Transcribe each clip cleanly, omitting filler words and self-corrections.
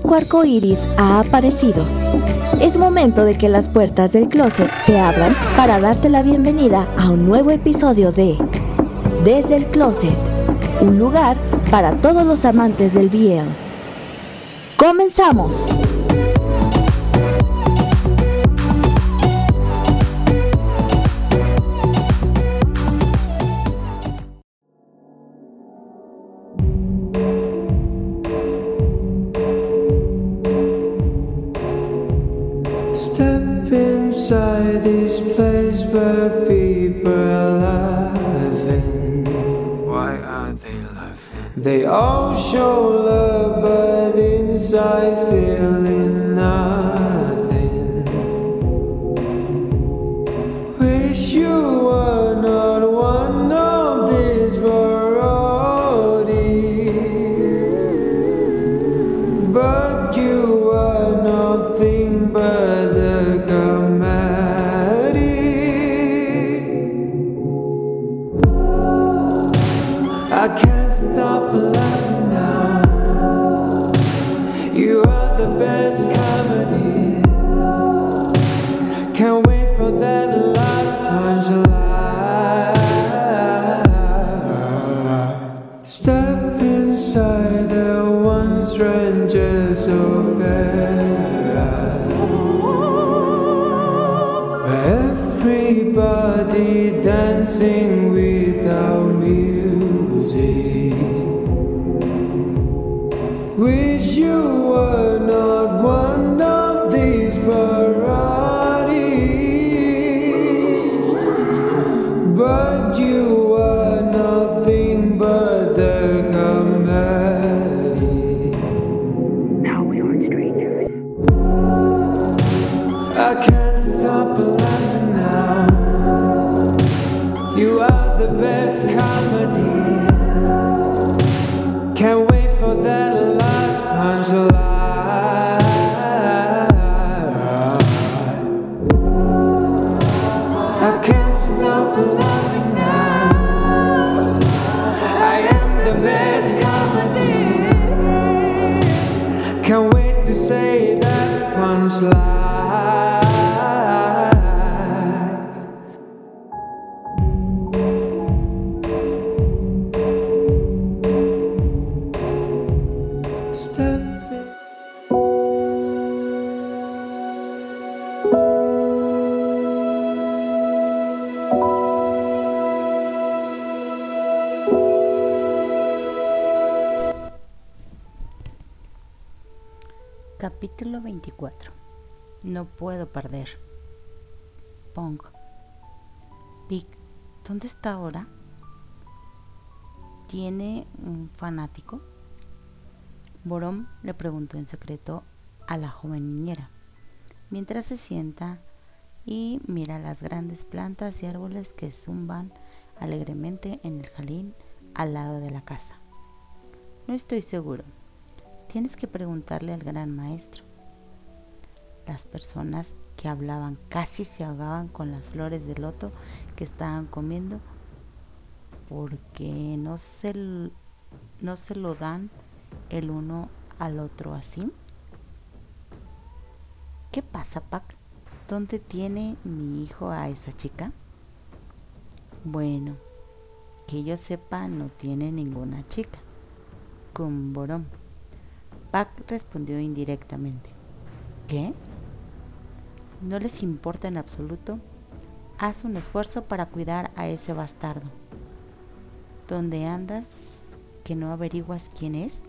mágico arco iris ha aparecido. Es momento de que las puertas del closet se abran para darte la bienvenida a un nuevo episodio de Desde el Closet, un lugar para todos los amantes del BL. ¡Comenzamos! Step inside this place where people are laughing. Why are they laughing? They all show love, but inside feeling nothing. Wish you were not one of these variety, but you are nothing but the comedy. I can't stop laughing now. You are the best comedy. Can't wait for that last punchline. Step inside the one stranger's opera. Everybody dancing without music. Wish you were not one of these varieties, but you are nothing but the comedy. Now we aren't strangers. I can't stop laughing now. You are the best comedy. Can't wait for that last punchline. I can't stop laughing now. I am the best comedy. Can't wait to say that punchline. Step in. Capítulo 24. No puedo perder. Pong. Vic, ¿dónde está ahora? ¿Tiene un fanático? Borom le preguntó en secreto a la joven niñera, mientras se sienta y mira las grandes plantas y árboles que zumban alegremente en el jardín al lado de la casa. No estoy seguro. Tienes que preguntarle al gran maestro. Las personas que hablaban casi se ahogaban con las flores de loto que estaban comiendo porque no se lo dan el uno al otro así. ¿Qué pasa, Pac? ¿Dónde tiene mi hijo a esa chica? Bueno, que yo sepa no tiene ninguna chica. Con Borom. Pac respondió indirectamente. ¿Qué? ¿No les importa en absoluto? Haz un esfuerzo para cuidar a ese bastardo. ¿Dónde andas que no averiguas quién es?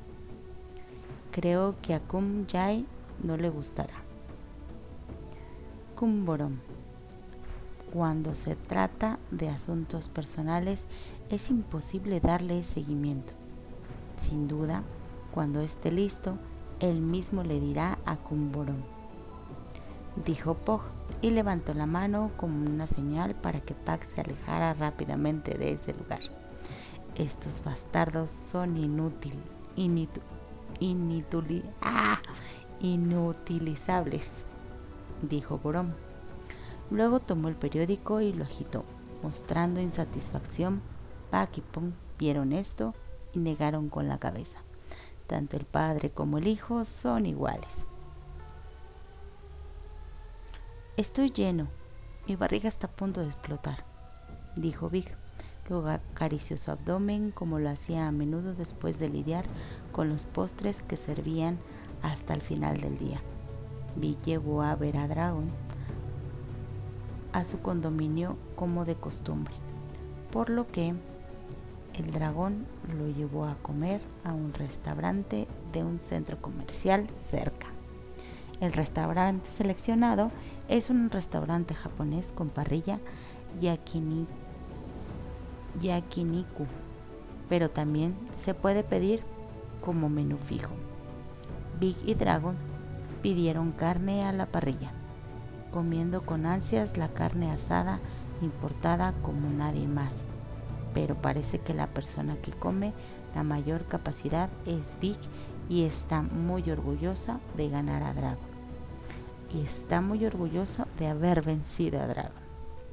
Creo que a Kum Jai no le gustará. Borom. Cuando se trata de asuntos personales es imposible darle seguimiento. Sin duda, cuando esté listo, él mismo le dirá a Borom, dijo Pog, y levantó la mano como una señal para que Pac se alejara rápidamente de ese lugar. Estos bastardos son inutilizables, dijo Borom. Luego tomó el periódico y lo agitó, mostrando insatisfacción. Pac y Pong vieron esto y negaron con la cabeza. Tanto el padre como el hijo son iguales. Estoy lleno, mi barriga está a punto de explotar, dijo Big. Luego acarició su abdomen como lo hacía a menudo después de lidiar con los postres que servían hasta el final del día. Big llegó a ver a Dragon a su condominio como de costumbre, por lo que el dragón lo llevó a comer a un restaurante de un centro comercial cerca. El restaurante seleccionado es un restaurante japonés con parrilla yakiniku, pero también se puede pedir como menú fijo. Big y Dragon pidieron carne a la parrilla, comiendo con ansias la carne asada importada como nadie más. Pero parece que la persona que come la mayor capacidad es Big y está muy orgullosa de ganar a Dragon. Y está muy orgulloso de haber vencido a Dragon.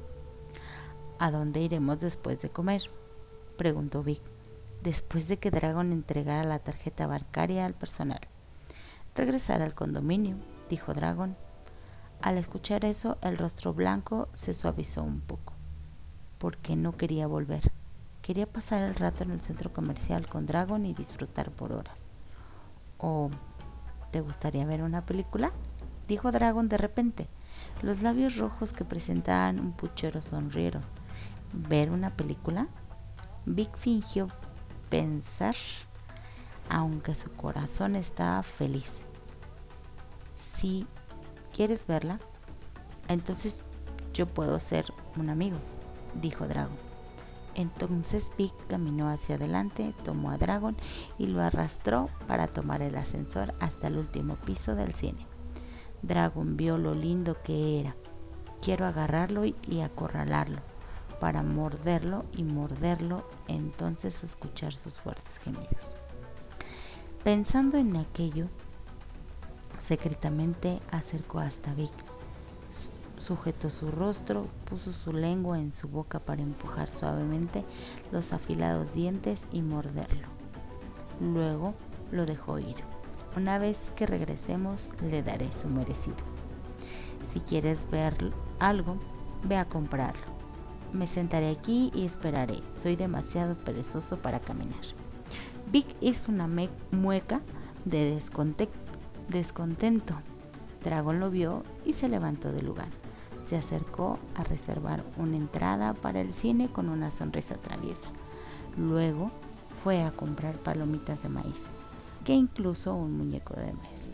¿A dónde iremos después de comer?, preguntó Big, después de que Dragon entregara la tarjeta bancaria al personal. Regresar al condominio, dijo Dragon. Al escuchar eso, el rostro blanco se suavizó un poco, porque no quería volver. Quería pasar el rato en el centro comercial con Dragon y disfrutar por horas. ¿O te gustaría ver una película?, dijo Dragon de repente. Los labios rojos que presentaban un puchero sonrieron. ¿Ver una película? Big fingió pensar, aunque su corazón estaba feliz. Si quieres verla, entonces yo puedo ser un amigo, dijo Dragon. Entonces Big caminó hacia adelante, tomó a Dragon y lo arrastró para tomar el ascensor hasta el último piso del cine. Dragon vio lo lindo que era. Quiero agarrarlo y acorralarlo, para morderlo y morderlo, entonces escuchar sus fuertes gemidos. Pensando en aquello, secretamente acercó hasta Big. Sujetó su rostro, puso su lengua en su boca para empujar suavemente los afilados dientes y morderlo. Luego lo dejó ir. Una vez que regresemos, le daré su merecido. Si quieres ver algo, ve a comprarlo. Me sentaré aquí y esperaré. Soy demasiado perezoso para caminar. Big hizo una mueca de descontento. Dragon lo vio y se levantó del lugar. Se acercó a reservar una entrada para el cine con una sonrisa traviesa. Luego fue a comprar palomitas de maíz, que incluso un muñeco de maíz.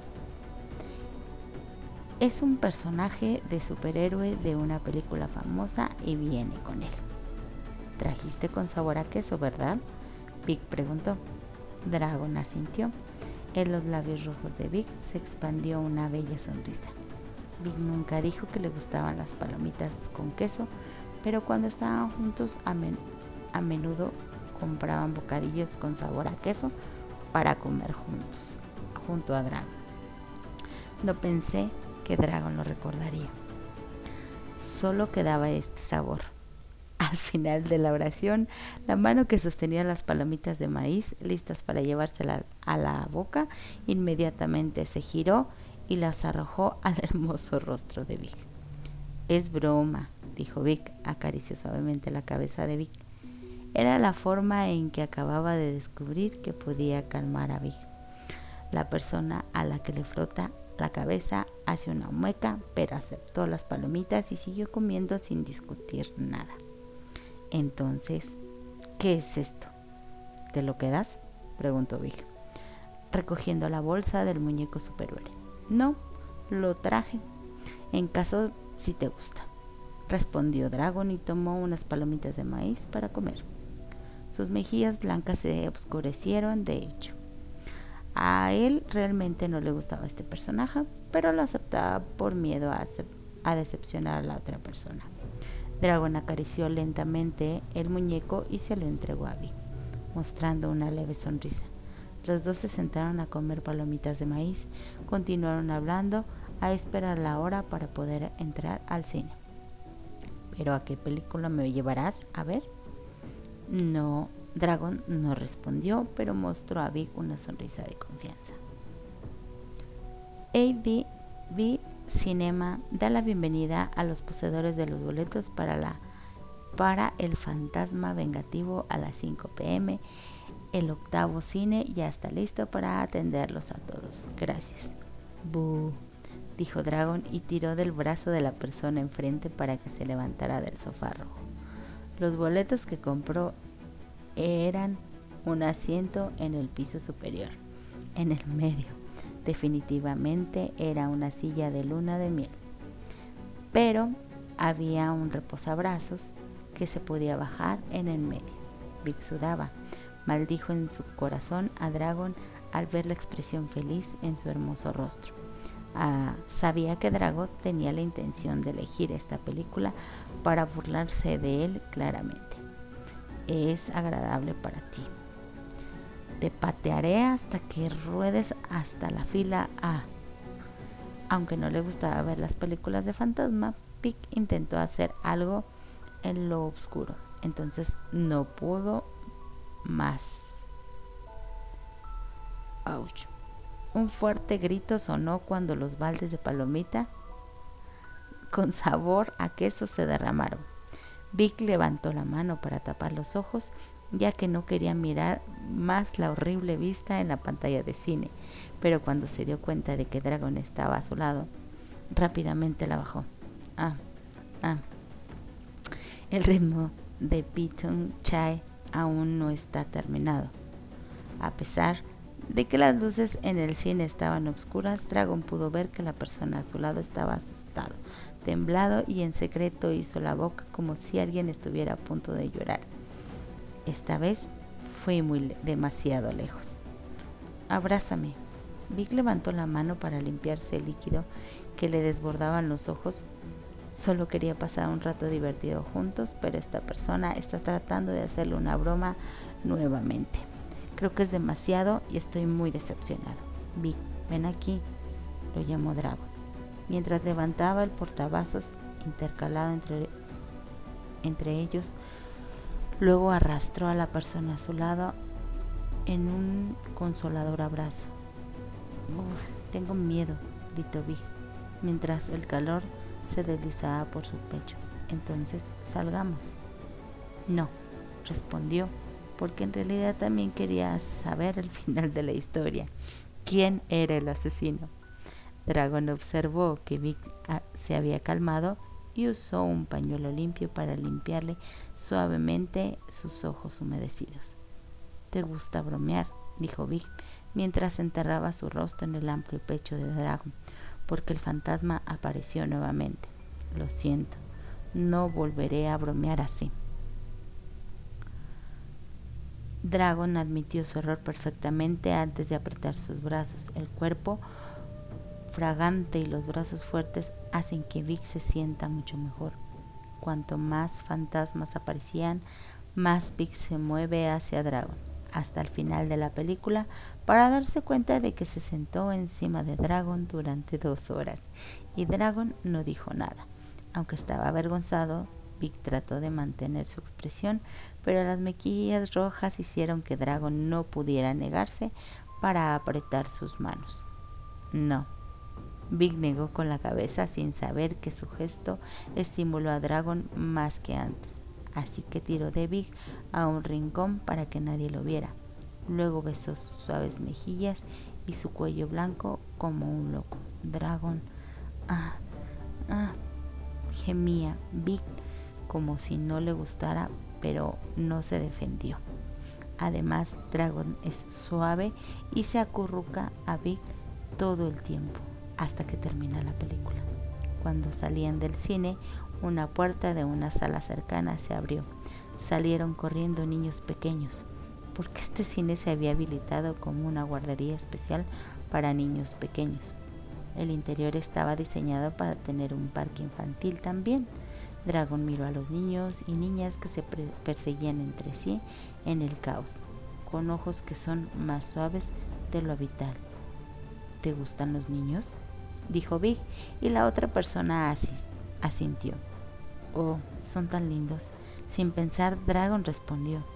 Es un personaje de superhéroe de una película famosa y viene con él. ¿Trajiste con sabor a queso, verdad?, Big preguntó. Dragon asintió. En los labios rojos de Big se expandió una bella sonrisa. Big nunca dijo que le gustaban las palomitas con queso, pero cuando estaban juntos a menudo compraban bocadillos con sabor a queso para comer junto a Dragon. No pensé que Dragon lo recordaría. Solo quedaba este sabor. Al final de la oración, la mano que sostenía las palomitas de maíz, listas para llevárselas a la boca, inmediatamente se giró y las arrojó al hermoso rostro de Big. Es broma, dijo Big, acarició suavemente la cabeza de Big. Era la forma en que acababa de descubrir que podía calmar a Big. La persona a la que le frota la cabeza hace una mueca, pero aceptó las palomitas y siguió comiendo sin discutir nada. Entonces, ¿qué es esto? ¿Te lo quedas?, preguntó Big, recogiendo la bolsa del muñeco superhéroe. No, lo traje, en caso si te gusta, respondió Dragon y tomó unas palomitas de maíz para comer. Sus mejillas blancas se oscurecieron, de hecho. A él realmente no le gustaba este personaje, pero lo aceptaba por miedo a decepcionar a la otra persona. Dragon acarició lentamente el muñeco y se lo entregó a Big, mostrando una leve sonrisa. Los dos se sentaron a comer palomitas de maíz, continuaron hablando, a esperar la hora para poder entrar al cine. ¿Pero a qué película me llevarás a ver? No Dragon no respondió, pero mostró a Vic una sonrisa de confianza. AV Cinema da la bienvenida a los poseedores de los boletos para El Fantasma Vengativo a las 5 p.m. El octavo cine ya está listo para atenderlos a todos. Gracias. Buh, dijo Dragon y tiró del brazo de la persona enfrente para que se levantara del sofá rojo. Los boletos que compró eran un asiento en el piso superior, en el medio. Definitivamente era una silla de luna de miel. Pero había un reposabrazos que se podía bajar en el medio. Vic sudaba. Maldijo en su corazón a Dragon al ver la expresión feliz en su hermoso rostro. Sabía que Dragon tenía la intención de elegir esta película para burlarse de él claramente. Es agradable para ti. Te patearé hasta que ruedes hasta la fila A. Aunque no le gustaba ver las películas de fantasma, Vic intentó hacer algo en lo oscuro. Entonces no pudo más. Ouch. Un fuerte grito sonó cuando los baldes de palomita con sabor a queso se derramaron. Vic levantó la mano para tapar los ojos, ya que no quería mirar más la horrible vista en la pantalla de cine, pero cuando se dio cuenta de que Dragon estaba a su lado, rápidamente la bajó. El ritmo de Piton Chai aún no está terminado. A pesar de que las luces en el cine estaban oscuras, Dragon pudo ver que la persona a su lado estaba asustado, temblado y en secreto hizo la boca como si alguien estuviera a punto de llorar. Esta vez fui demasiado lejos. Abrázame. Vic levantó la mano para limpiarse el líquido que le desbordaban los ojos. Solo quería pasar un rato divertido juntos, pero esta persona está tratando de hacerle una broma nuevamente. Creo que es demasiado y estoy muy decepcionado. Vic, ven aquí, lo llamó Dragon, mientras levantaba el portavasos intercalado entre ellos. Luego arrastró a la persona a su lado en un consolador abrazo. Tengo miedo, gritó Vic, mientras el calor se deslizaba por su pecho. Entonces, salgamos. No, respondió, porque en realidad también quería saber el final de la historia. ¿Quién era el asesino? Dragon observó que Vic se había calmado y usó un pañuelo limpio para limpiarle suavemente sus ojos humedecidos. ¿Te gusta bromear?, dijo Vic, mientras enterraba su rostro en el amplio pecho de Dragon, porque el fantasma apareció nuevamente. Lo siento, no volveré a bromear así. Dragon admitió su error perfectamente antes de apretar sus brazos. El cuerpo fragante y los brazos fuertes hacen que Vic se sienta mucho mejor. Cuanto más fantasmas aparecían, más Vic se mueve hacia Dragon, hasta el final de la película, para darse cuenta de que se sentó encima de Dragon durante 2 horas, y Dragon no dijo nada. Aunque estaba avergonzado, Vic trató de mantener su expresión, pero las mejillas rojas hicieron que Dragon no pudiera negarse para apretar sus manos. No. Vic negó con la cabeza sin saber que su gesto estimuló a Dragon más que antes, así que tiró de Vic a un rincón para que nadie lo viera. Luego besó sus suaves mejillas y su cuello blanco como un loco. Dragon, gemía Vic como si no le gustara, pero no se defendió. Además, Dragon es suave y se acurruca a Vic todo el tiempo hasta que termina la película. Cuando salían del cine, una puerta de una sala cercana se abrió. Salieron corriendo niños pequeños, porque este cine se había habilitado como una guardería especial para niños pequeños. El interior estaba diseñado para tener un parque infantil también. Dragon miró a los niños y niñas que se perseguían entre sí en el caos, con ojos que son más suaves de lo habitual. ¿Te gustan los niños?, dijo Vic, y la otra persona asintió. Oh, son tan lindos. Sin pensar, Dragon respondió.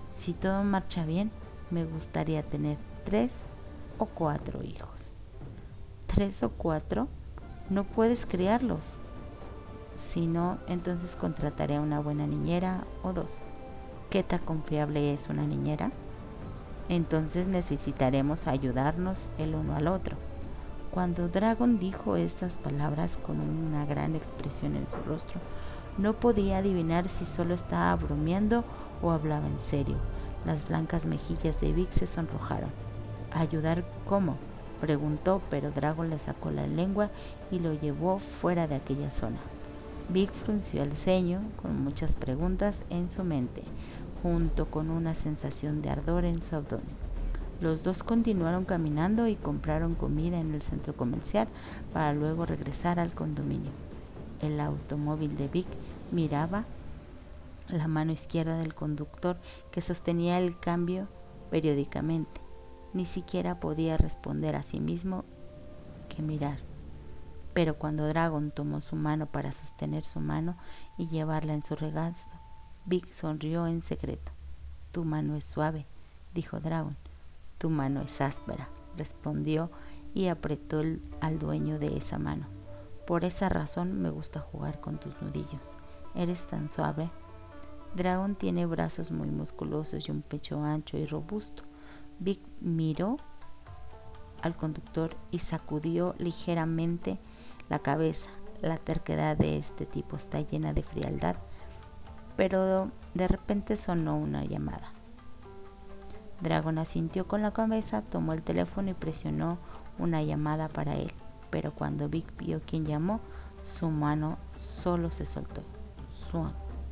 Si todo marcha bien, me gustaría tener 3 o 4 hijos. ¿3 o 4? No puedes criarlos. Si no, entonces contrataré a una buena niñera o 2. ¿Qué tan confiable es una niñera? Entonces necesitaremos ayudarnos el uno al otro. Cuando Dragon dijo estas palabras con una gran expresión en su rostro, no podía adivinar si solo estaba bromeando o hablaba en serio. Las blancas mejillas de Vic se sonrojaron. ¿Ayudar cómo?, preguntó, pero Dragon le sacó la lengua y lo llevó fuera de aquella zona. Vic frunció el ceño con muchas preguntas en su mente, junto con una sensación de ardor en su abdomen. Los dos continuaron caminando y compraron comida en el centro comercial para luego regresar al condominio. El automóvil de Vic miraba la mano izquierda del conductor que sostenía el cambio periódicamente. Ni siquiera podía responder a sí mismo que mirar. Pero cuando Dragon tomó su mano para sostener su mano y llevarla en su regazo, Vic sonrió en secreto. Tu mano es suave, dijo Dragon. Tu mano es áspera, respondió y apretó al dueño de esa mano. Por esa razón me gusta jugar con tus nudillos. Eres tan suave. Dragon tiene brazos muy musculosos y un pecho ancho y robusto. Vic miró al conductor y sacudió ligeramente la cabeza. La terquedad de este tipo está llena de frialdad. Pero de repente sonó una llamada. Dragon asintió con la cabeza, tomó el teléfono y presionó una llamada para él. Pero cuando Vic vio quién llamó, su mano solo se soltó. Swan.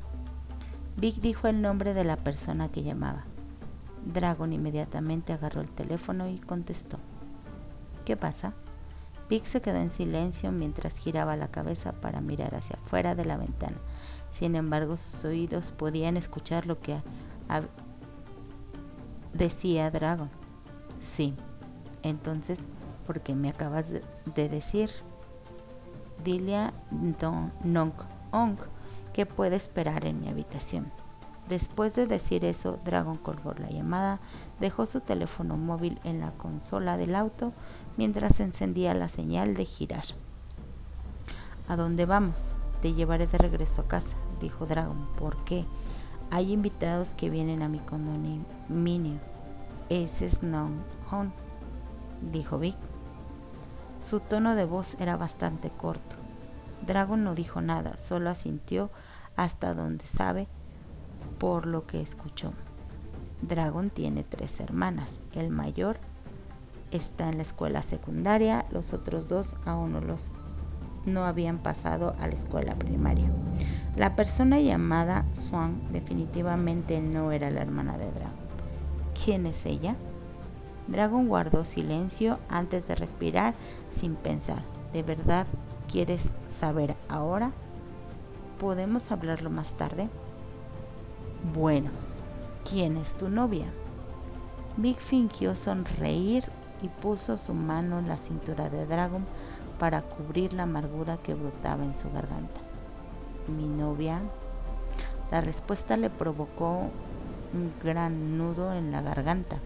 Vic dijo el nombre de la persona que llamaba. Dragon inmediatamente agarró el teléfono y contestó. ¿Qué pasa? Vic se quedó en silencio mientras giraba la cabeza para mirar hacia afuera de la ventana. Sin embargo, sus oídos podían escuchar lo que decía Dragon. Sí. Entonces, ¿por qué me acabas de decir? Dilia Nong Ong, que puede esperar en mi habitación. Después de decir eso, Dragon colgó la llamada, dejó su teléfono móvil en la consola del auto mientras encendía la señal de girar. ¿A dónde vamos? Te llevaré de regreso a casa, dijo Dragon. ¿Por qué? Hay invitados que vienen a mi condominio. Ese es Nong Hon, dijo Vic. Su tono de voz era bastante corto. Dragon no dijo nada, solo asintió hasta donde sabe por lo que escuchó. Dragon tiene 3 hermanas. El mayor está en la escuela secundaria, los otros 2 aún no habían pasado a la escuela primaria. La persona llamada Swan definitivamente no era la hermana de Dragon. ¿Quién es ella? Dragon guardó silencio antes de respirar sin pensar. ¿De verdad quieres saber ahora? ¿Podemos hablarlo más tarde? Bueno, ¿quién es tu novia? Vic fingió sonreír y puso su mano en la cintura de Dragon para cubrir la amargura que brotaba en su garganta. ¿Mi novia? La respuesta le provocó un gran nudo en la garganta.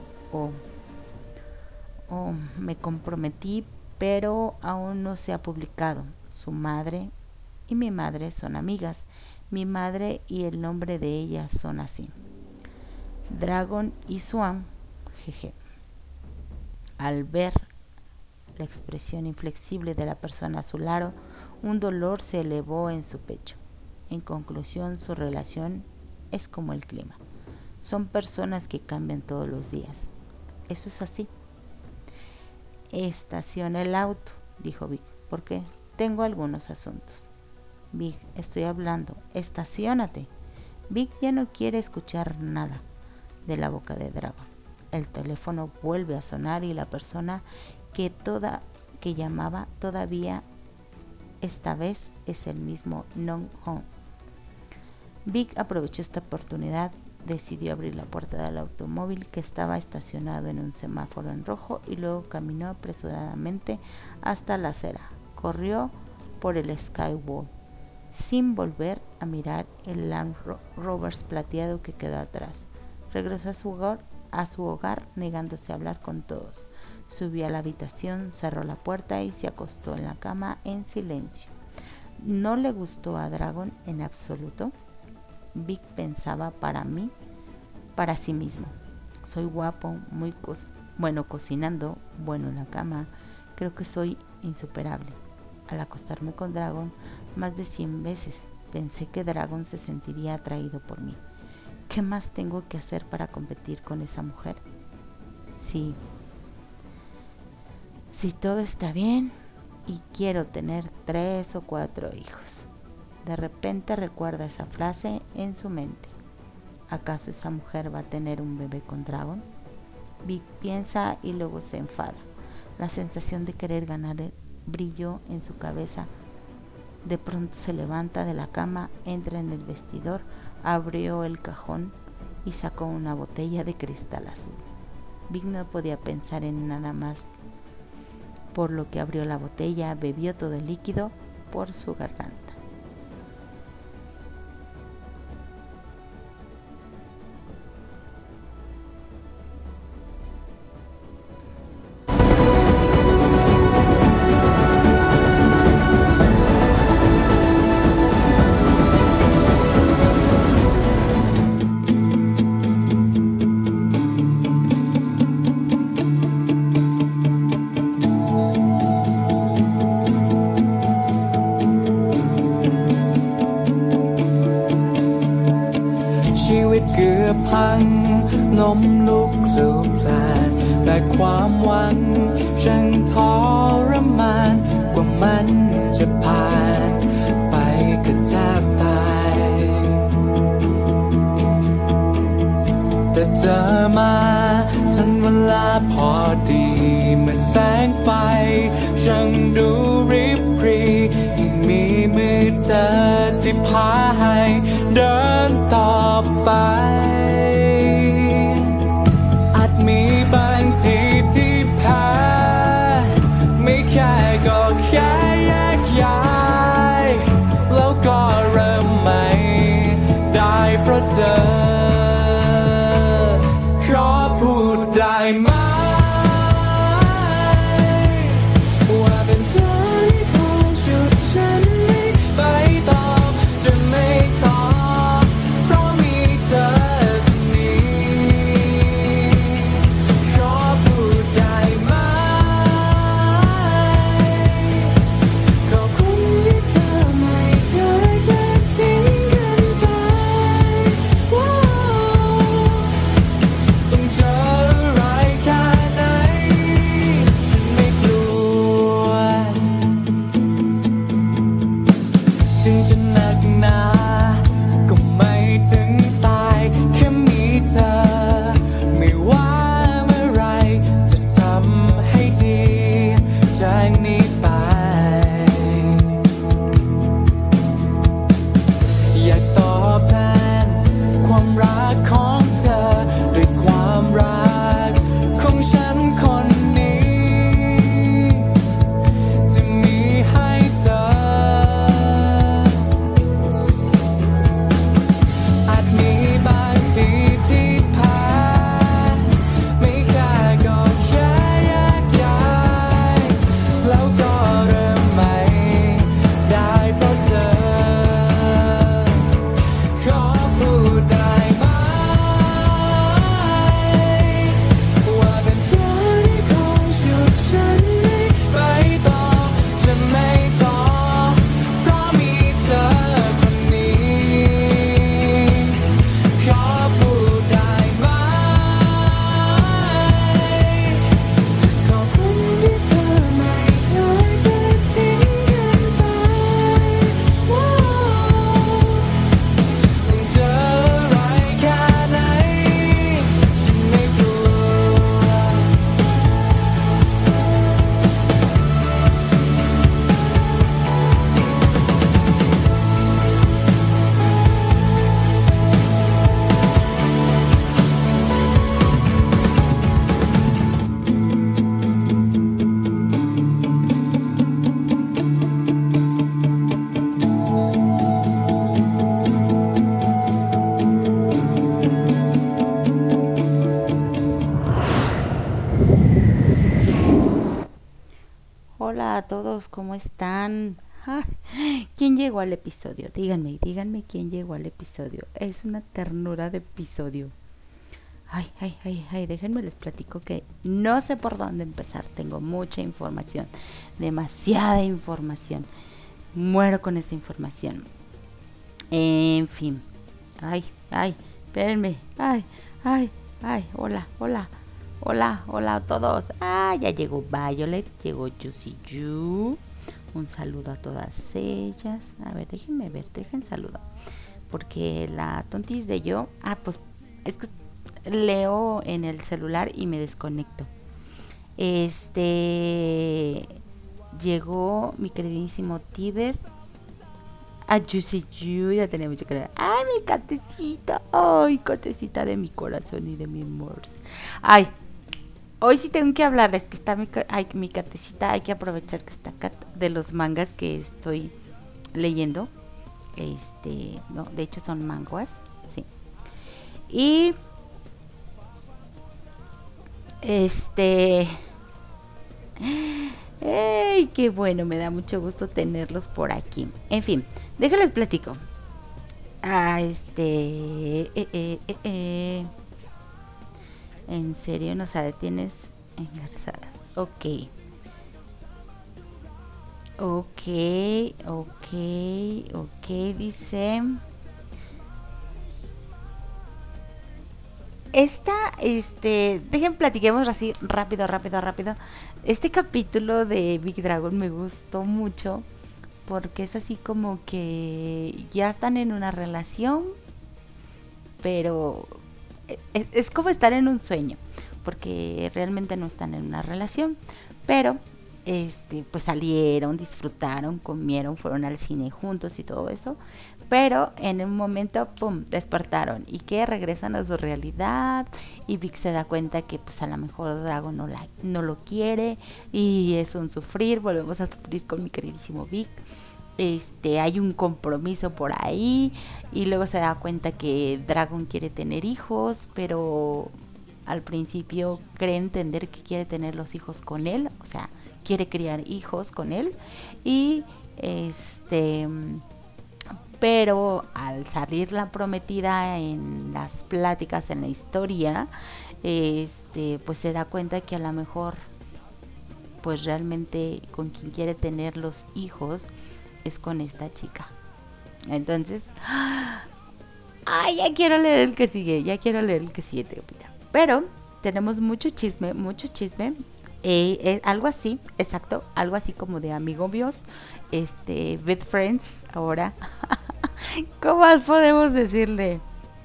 Me comprometí, pero aún no se ha publicado. Su madre y mi madre son amigas. Mi madre y el nombre de ella son así. Dragon y Swan, jeje. Al ver la expresión inflexible de la persona a su lado, un dolor se elevó en su pecho. En conclusión, su relación es como el clima. Son personas que cambian todos los días. Eso es así. Estaciona el auto, dijo Vic, porque tengo algunos asuntos. Vic, estoy hablando. Estaciónate. Vic ya no quiere escuchar nada de la boca de Dragon. El teléfono vuelve a sonar y la persona que llamaba todavía esta vez es el mismo Nong Hon. Vic aprovechó esta oportunidad, decidió abrir la puerta del automóvil que estaba estacionado en un semáforo en rojo y luego caminó apresuradamente hasta la acera. Corrió por el Skywalk sin volver a mirar el Land Rover plateado que quedó atrás. Regresó a su hogar negándose a hablar con todos. Subió a la habitación, cerró la puerta y se acostó en la cama en silencio. No le gustó a Dragon en absoluto. Vic pensaba para sí mismo. Soy guapo, muy bueno cocinando, bueno en la cama. Creo que soy insuperable. Al acostarme con Dragon más de 100 veces, pensé que Dragon se sentiría atraído por mí. ¿Qué más tengo que hacer para competir con esa mujer? Sí. Si todo está bien y quiero tener 3 o 4 hijos. De repente recuerda esa frase en su mente. ¿Acaso esa mujer va a tener un bebé con Dragon? Vic piensa y luego se enfada. La sensación de querer ganar el brillo en su cabeza. De pronto se levanta de la cama, entra en el vestidor, abrió el cajón y sacó una botella de cristal azul. Vic no podía pensar en nada más, por lo que abrió la botella, bebió todo el líquido por su garganta. ชีวิตเกือบพังล้มลุกคลุกคลานแต่ความหวังช่างทรมานกว่ามันจะผ่านไปก็แทบตายแต่เจอมาทันเวลาพอดีเมื่อแสงไฟช่างดูริบหรี่ยังมีมือเธอที่พาให้เดินต่อไปอาจมีบางทีที่แพ้ไม่แค่ก็แค่แยกย้ายแล้วก็เริ่มใหม่ได้เพราะเธอขอพูดได้ไหมว่าเป็นเธอที่คอยฉุดฉันให้ไปต่อจะไม่ท้อเพราะมีเธอ todos, ¿cómo están? ¿Quién llegó al episodio? Díganme quién llegó al episodio. Es una ternura de episodio. Déjenme les platico que no sé por dónde empezar. Tengo mucha información, demasiada información. Muero con esta información. En fin. Espérenme. Hola a todos. Ya llegó Violet, llegó Juicy Yu. Un saludo a todas ellas. A ver, dejen saludo. Porque la tontis de yo, pues es que leo en el celular y me desconecto. Llegó mi queridísimo Tiber. A Juicy Yu, ya tenía mucho que ver. Mi catecita. Catecita de mi corazón y de mi amor. Hoy sí tengo que hablarles que está mi catecita. Hay que aprovechar que está de los mangas que estoy leyendo. No, de hecho son manguas, sí. Y qué bueno, me da mucho gusto tenerlos por aquí. En fin, déjenles platico. En serio, no sabe, tienes engarzadas. Ok, dice. Platiquemos así rápido. Este capítulo de Big Dragon me gustó mucho porque es así como que ya están en una relación, pero es como estar en un sueño, porque realmente no están en una relación, pero pues salieron, disfrutaron, comieron, fueron al cine juntos y todo eso. Pero en un momento, pum, despertaron y que regresan a su realidad y Vic se da cuenta que pues a lo mejor Dragon no lo quiere y es un sufrir, volvemos a sufrir con mi queridísimo Vic. Hay un compromiso por ahí y luego se da cuenta que Dragon quiere tener hijos, pero al principio cree entender que quiere tener los hijos con él, o sea, quiere criar hijos con él y pero al salir la prometida en las pláticas, en la historia, pues se da cuenta que a lo mejor pues realmente con quien quiere tener los hijos es con esta chica. Entonces, ya quiero leer el que sigue, pero tenemos mucho chisme, algo así, exacto, algo así como de amigobios, best friends ahora. ¿Cómo más podemos decirle?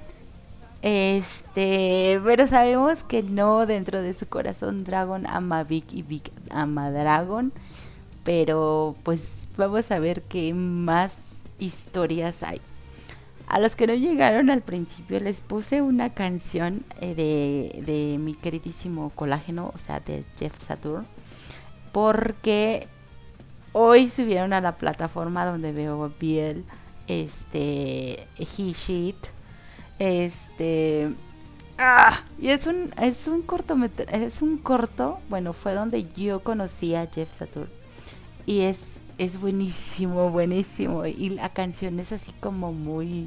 Pero sabemos que no, dentro de su corazón Dragon ama a Vic y Vic ama a Dragon, pero pues vamos a ver qué más historias hay. A los que no llegaron al principio les puse una canción de mi queridísimo Colágeno, o sea, de Jeff Saturn, porque hoy subieron a la plataforma donde veo Biel, He Shit, y es un corto, bueno, fue donde yo conocí a Jeff Saturn y es buenísimo, y la canción es así como muy,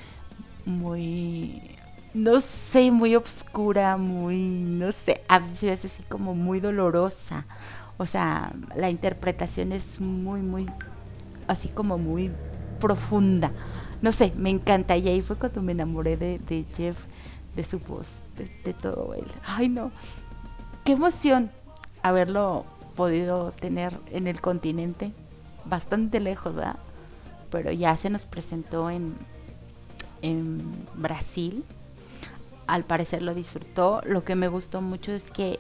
no sé, muy obscura, no sé, a veces es así como muy dolorosa, o sea, la interpretación es muy, así como muy profunda, no sé, me encanta, y ahí fue cuando me enamoré de Jeff, de su voz, de todo él. Ay, no, qué emoción haberlo podido tener en el continente, bastante lejos, ¿verdad? Pero ya se nos presentó en Brasil. Al parecer lo disfrutó. Lo que me gustó mucho es que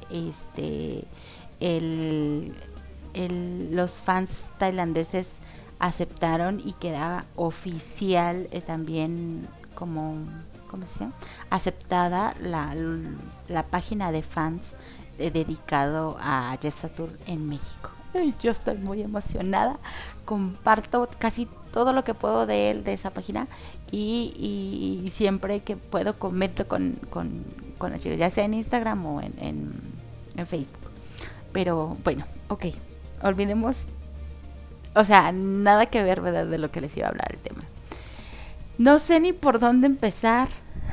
los fans tailandeses aceptaron y queda oficial también como, ¿cómo se llama? Aceptada la página de fans dedicado a Jeff Saturn en México. Yo estoy muy emocionada, comparto casi todo lo que puedo de él, de esa página, y siempre que puedo comento con las chicas, ya sea en Instagram o en Facebook. Pero bueno, ok, olvidemos O sea, nada que ver, ¿verdad? De lo que les iba a hablar el tema. No sé ni por dónde empezar.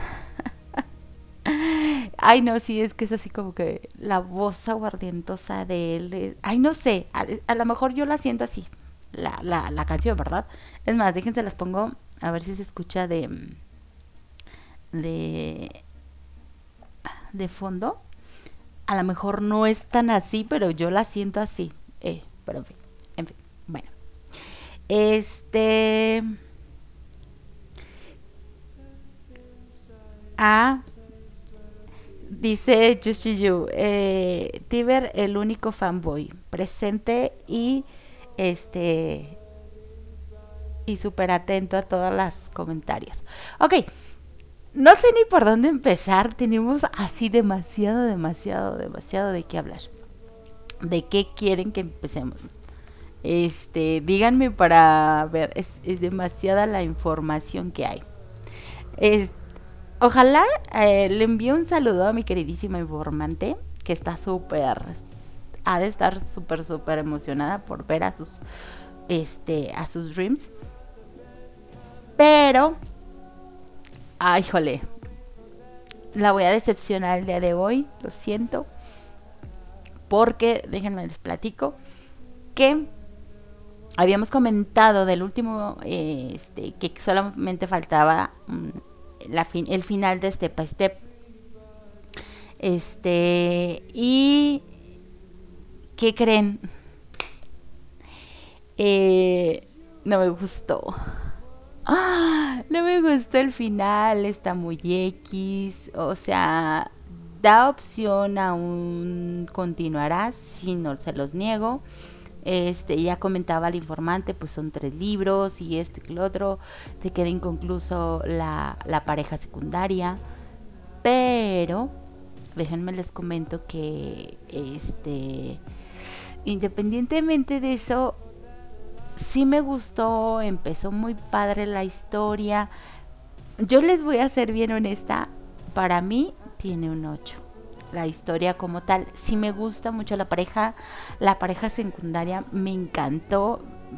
Ay, no, sí, es que es así como que la voz aguardientosa de él. Ay, no sé, a lo mejor yo la siento así, la canción, ¿verdad? Es más, déjense las pongo a ver si se escucha de, de fondo. A lo mejor no es tan así, pero yo la siento así. Pero en fin, bueno. Dice Just You, Tiber, el único fanboy, presente y y súper atento a todos los comentarios. Ok, no sé ni por dónde empezar, tenemos así demasiado de qué hablar. ¿De qué quieren que empecemos? Díganme para ver, es demasiada la información que hay. Ojalá le envíe un saludo a mi queridísima informante, que está ha de estar súper emocionada por ver a sus dreams. Pero, ay, jole, la voy a decepcionar el día de hoy, lo siento, porque déjenme les platico que habíamos comentado del último, que solamente faltaba el final de Step by Step. Y ¿qué creen? No me gustó. No me gustó el final, está muy X, o sea, da opción a un continuará, si no se los niego. Ya comentaba el informante, pues son 3 libros y esto y lo otro, te queda inconcluso la pareja secundaria, pero déjenme les comento que independientemente de eso, sí me gustó, empezó muy padre la historia. Yo les voy a ser bien honesta, para mí tiene un 8. La historia como tal, sí me gusta mucho la pareja secundaria, me encantó,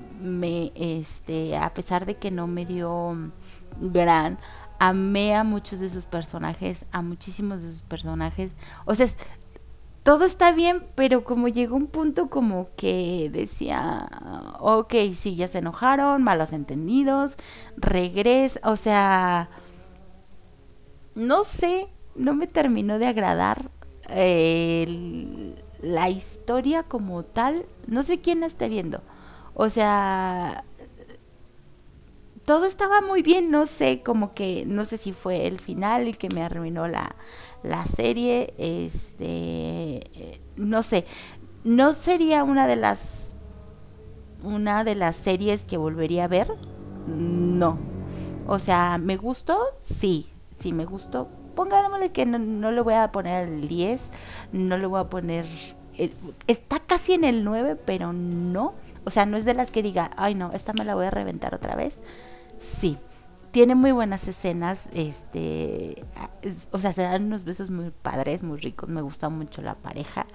a pesar de que no me dio gran, amé a muchos de sus personajes, a muchísimos de sus personajes, o sea, todo está bien, pero como llegó un punto como que decía, ok, sí, ya se enojaron, malos entendidos, regresa, o sea, no sé, no me terminó de agradar la historia como tal. No sé quién la esté viendo, o sea, todo estaba muy bien, no sé, como que no sé si fue el final el que me arruinó la serie, no sé, no sería una de las series que volvería a ver, no, o sea, ¿me gustó? Sí me gustó. Pongámosle que no le voy a poner el 10, no le voy a poner está casi en el 9, pero no, o sea, no es de las que diga, ay no, esta me la voy a reventar otra vez. Sí, tiene muy buenas escenas, o sea, se dan unos besos muy padres, muy ricos, me gusta mucho la pareja,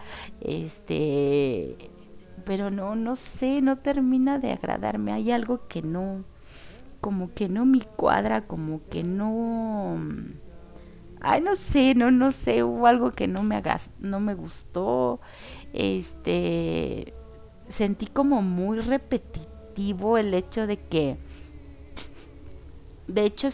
pero no sé, no termina de agradarme, hay algo que no, como que no me cuadra, como que no, ay, no sé, hubo algo que no me gustó, sentí como muy repetitivo el hecho de que, de hecho,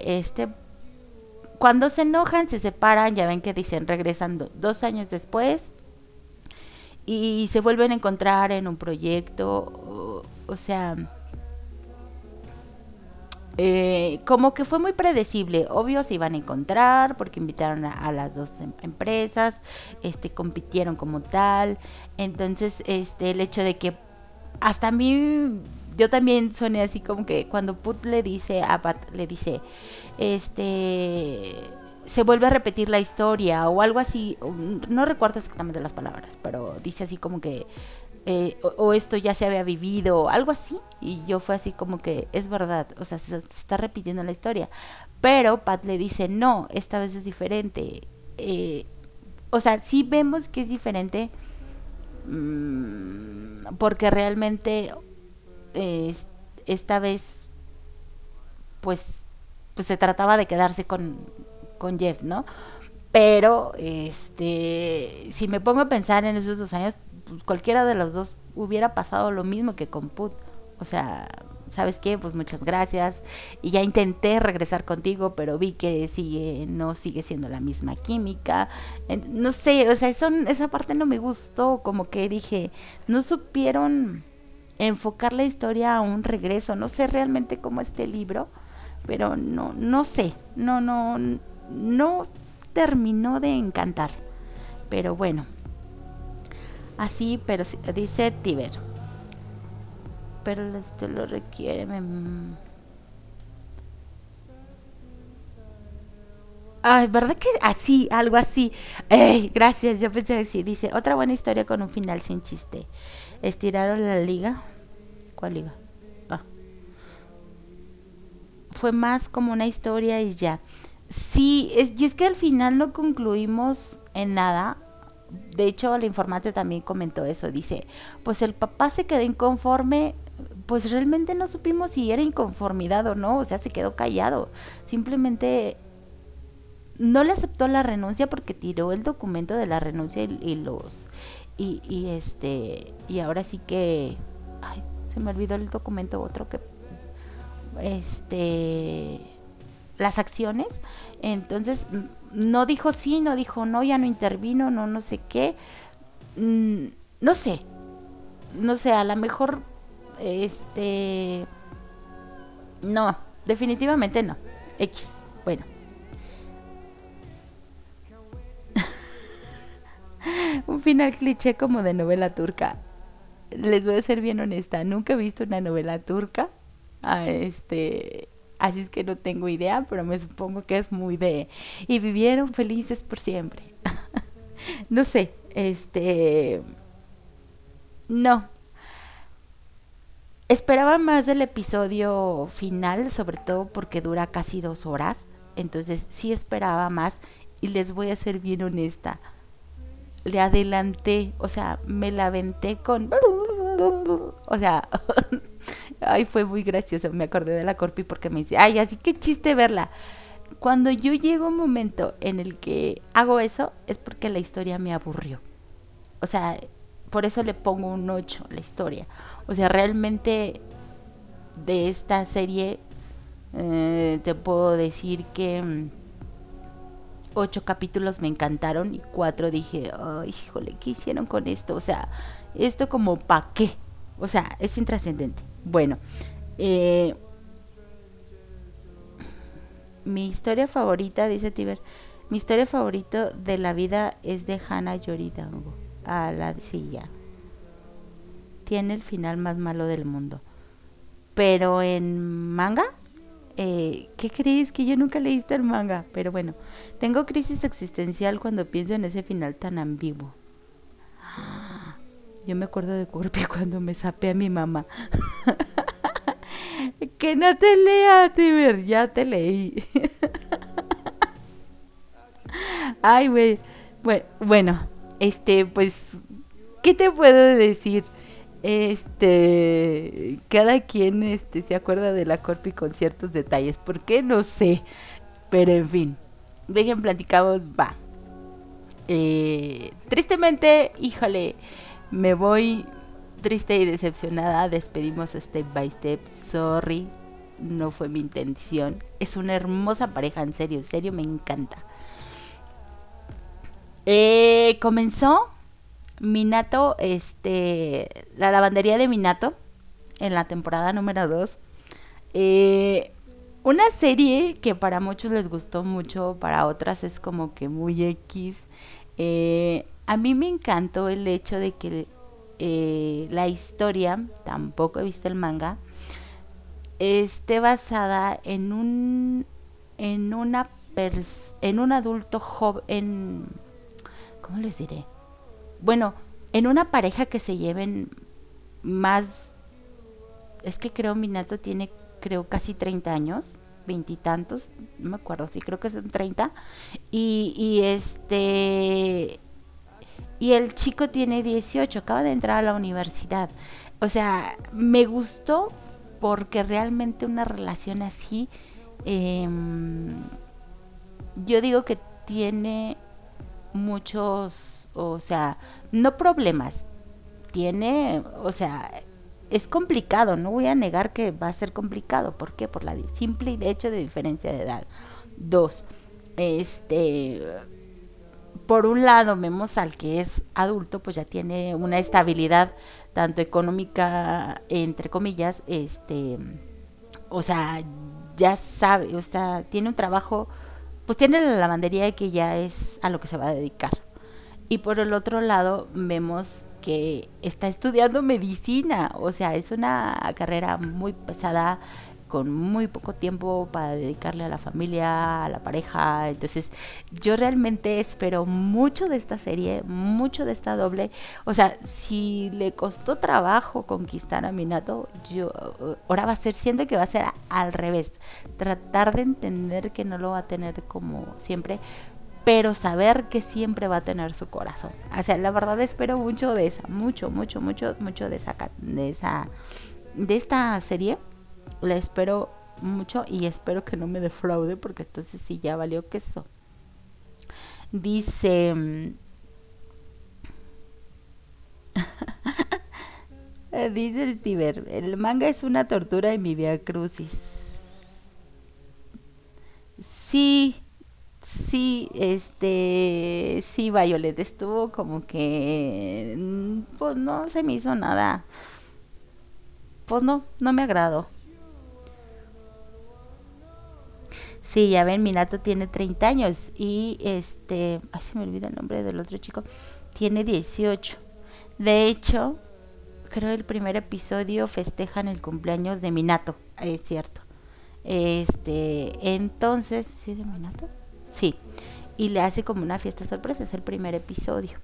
cuando se enojan, se separan, ya ven que dicen, regresan 2 años después y se vuelven a encontrar en un proyecto, o sea, como que fue muy predecible, obvio se iban a encontrar porque invitaron a las 2 empresas, compitieron como tal, entonces el hecho de que hasta a mí, yo también soné así como que cuando Put le dice a Pat, le dice, se vuelve a repetir la historia o algo así, no recuerdo exactamente las palabras, pero dice así como que o esto ya se había vivido, algo así, y yo fue así como que es verdad, o sea, se está repitiendo la historia, pero Pat le dice, no, esta vez es diferente, o sea, sí vemos que es diferente, porque realmente es- esta vez pues se trataba de quedarse con Jeff, ¿no? Pero si me pongo a pensar en esos 2 años, pues cualquiera de los dos hubiera pasado lo mismo que con Put. O sea, ¿sabes qué? Pues muchas gracias. Y ya intenté regresar contigo, pero vi que no sigue siendo la misma química. No sé, o sea, esa parte no me gustó. Como que dije, no supieron enfocar la historia a un regreso. No sé realmente cómo este libro, pero no sé. No terminó de encantar. Pero bueno, así, pero dice Tiber. Pero esto lo requiere. Ay, ¿verdad que así, algo así? Ey, gracias, yo pensé que sí. Dice, otra buena historia con un final sin chiste. Estiraron la liga. ¿Cuál liga? Ah. Fue más como una historia y ya. Sí, y es que al final no concluimos en nada. De hecho, la informante también comentó eso. Dice, pues el papá se quedó inconforme. Pues realmente no supimos si era inconformidad o no. O sea, se quedó callado. Simplemente no le aceptó la renuncia porque tiró el documento de la renuncia y ahora sí que, ay, se me olvidó el documento otro que las acciones. Entonces no dijo sí, no dijo no, ya no intervino, no sé qué. No sé, a lo mejor no, definitivamente no. X. Bueno, un final cliché como de novela turca. Les voy a ser bien honesta, nunca he visto una novela turca. Así es que no tengo idea, pero me supongo que es muy de y vivieron felices por siempre. No sé, no. Esperaba más del episodio final, sobre todo porque dura casi 2 horas. Entonces sí esperaba más y les voy a ser bien honesta. Le adelanté, o sea, me la aventé con... O sea, ay, fue muy gracioso. Me acordé de la Corpi porque me dice, ay, así que chiste verla. Cuando yo llego a un momento en el que hago eso, es porque la historia me aburrió. O sea, por eso le pongo un 8 a la historia. O sea, realmente de esta serie te puedo decir que 8 capítulos me encantaron y 4 dije, oh, híjole, ¿qué hicieron con esto? O sea, esto como pa' qué. O sea, es intrascendente. Bueno, mi historia favorita, dice Tiber, mi historia favorita de la vida es de Hana Yoridango. A la silla. Tiene el final más malo del mundo. Pero en manga, ¿qué crees? Que yo nunca leíste el manga. Pero bueno, tengo crisis existencial cuando pienso en ese final tan ambiguo. Yo me acuerdo de Corpi cuando me sapé a mi mamá. Que no te lea, Tiber, ya te leí. Ay, güey. Bueno, pues, ¿qué te puedo decir? Cada quien se acuerda de la Corpi con ciertos detalles. ¿Por qué? No sé. Pero en fin, dejen platicamos, va. Tristemente, híjole, me voy triste y decepcionada. Despedimos Step by Step. Sorry, no fue mi intención. Es una hermosa pareja, en serio me encanta. Comenzó Minato, la lavandería de Minato en la temporada número 2. Una serie que para muchos les gustó mucho, para otras es como que muy X. A mí me encantó el hecho de que la historia, tampoco he visto el manga, esté basada en un adulto joven, ¿cómo les diré? Bueno, en una pareja que se lleven más, es que creo Minato tiene casi 30 años, 20 y tantos, no me acuerdo, sí, creo que son 30, y el chico tiene 18, acaba de entrar a la universidad. O sea, me gustó porque realmente una relación así, yo digo que tiene muchos, o sea, no problemas, tiene, o sea, es complicado, no voy a negar que va a ser complicado. ¿Por qué? Por la simple hecho de diferencia de edad. 2, por un lado vemos al que es adulto, pues ya tiene una estabilidad tanto económica, entre comillas, o sea, ya sabe, o sea, tiene un trabajo, pues tiene la lavandería que ya es a lo que se va a dedicar. Y por el otro lado vemos que está estudiando medicina, o sea, es una carrera muy pesada, con muy poco tiempo para dedicarle a la familia, a la pareja. Entonces yo realmente espero mucho de esta serie, mucho de esta doble. O sea, si le costó trabajo conquistar a Minato, yo ahora va a ser, siento que va a ser al revés, tratar de entender que no lo va a tener como siempre, pero saber que siempre va a tener su corazón. O sea, la verdad espero mucho de esa, mucho de esta serie. La espero mucho y espero que no me defraude, porque entonces sí ya valió queso. Dice dice el Tiber, el manga es una tortura en mi vía crucis. Sí, sí, sí, Violet, estuvo como que, pues no se me hizo nada, pues no me agradó. Sí, ya ven, Minato tiene 30 años y ay, se me olvida el nombre del otro chico, tiene 18. De hecho, creo el primer episodio festejan el cumpleaños de Minato, es cierto. Entonces, ¿sí de Minato? Sí. Y le hace como una fiesta sorpresa, es el primer episodio.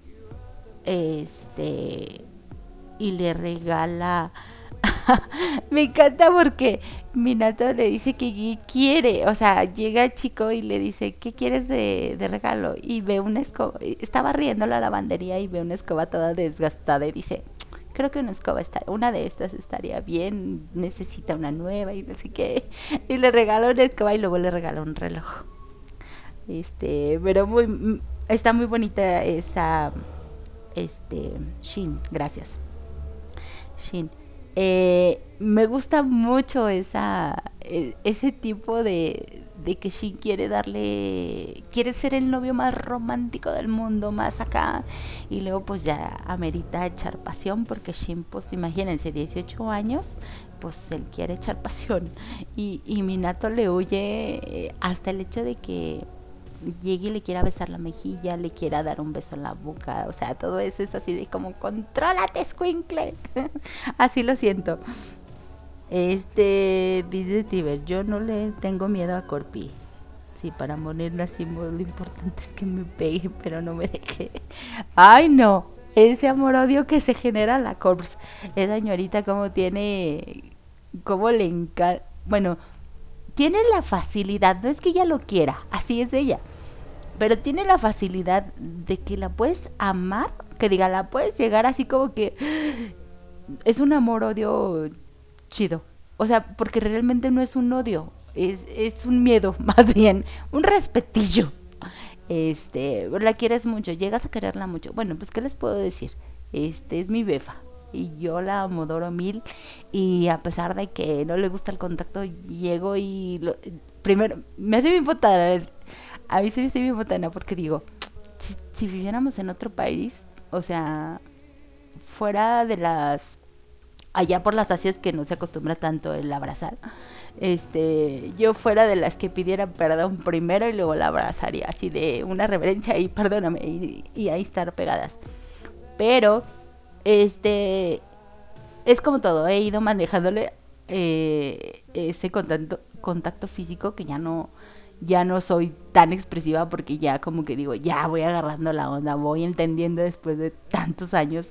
Y le regala me encanta porque Minato le dice que quiere, o sea, llega el chico y le dice, ¿qué quieres de regalo? Y ve una escoba, estaba riendo la lavandería y ve una escoba toda desgastada y dice, creo que una de estas estaría bien, necesita una nueva y no sé qué. Y le regala una escoba y luego le regala un reloj. Pero está muy bonita esa, Shin, gracias. Shin. Me gusta mucho ese tipo de que Shin quiere ser el novio más romántico del mundo, más acá, y luego pues ya amerita echar pasión, porque Shin, pues imagínense, 18 años, pues él quiere echar pasión, y Minato le huye hasta el hecho de que llegue y le quiera besar la mejilla, le quiera dar un beso en la boca, o sea, todo eso es así de como, contrólate, escuincle. Así lo siento. Dice Tiber, yo no le tengo miedo a Corpi. Sí, para morir nacimos, lo importante es que me pegue, pero no me deje. Ay, no, ese amor-odio que se genera a la Corps. Esa señorita como le encanta, bueno, tiene la facilidad, no es que ella lo quiera, así es ella, pero tiene la facilidad de que la puedes amar, que diga, la puedes llegar así como que es un amor-odio chido. O sea, porque realmente no es un odio, es un miedo, más bien, un respetillo. La quieres mucho, llegas a quererla mucho. Bueno, pues, ¿qué les puedo decir? Es mi befa. Y yo la adoro mil, y a pesar de que no le gusta el contacto, llego y primero me hace bien botana. A mí se me hace bien botana porque digo, si viviéramos en otro país, o sea, fuera de allá por las Asias, que no se acostumbra tanto el abrazar, yo fuera de las que pidieran perdón primero y luego la abrazaría, así de una reverencia y perdóname, y ahí estar pegadas. Pero es como todo, he ido manejándole ese contacto físico, que ya no soy tan expresiva, porque ya como que digo, ya voy agarrando la onda, voy entendiendo después de tantos años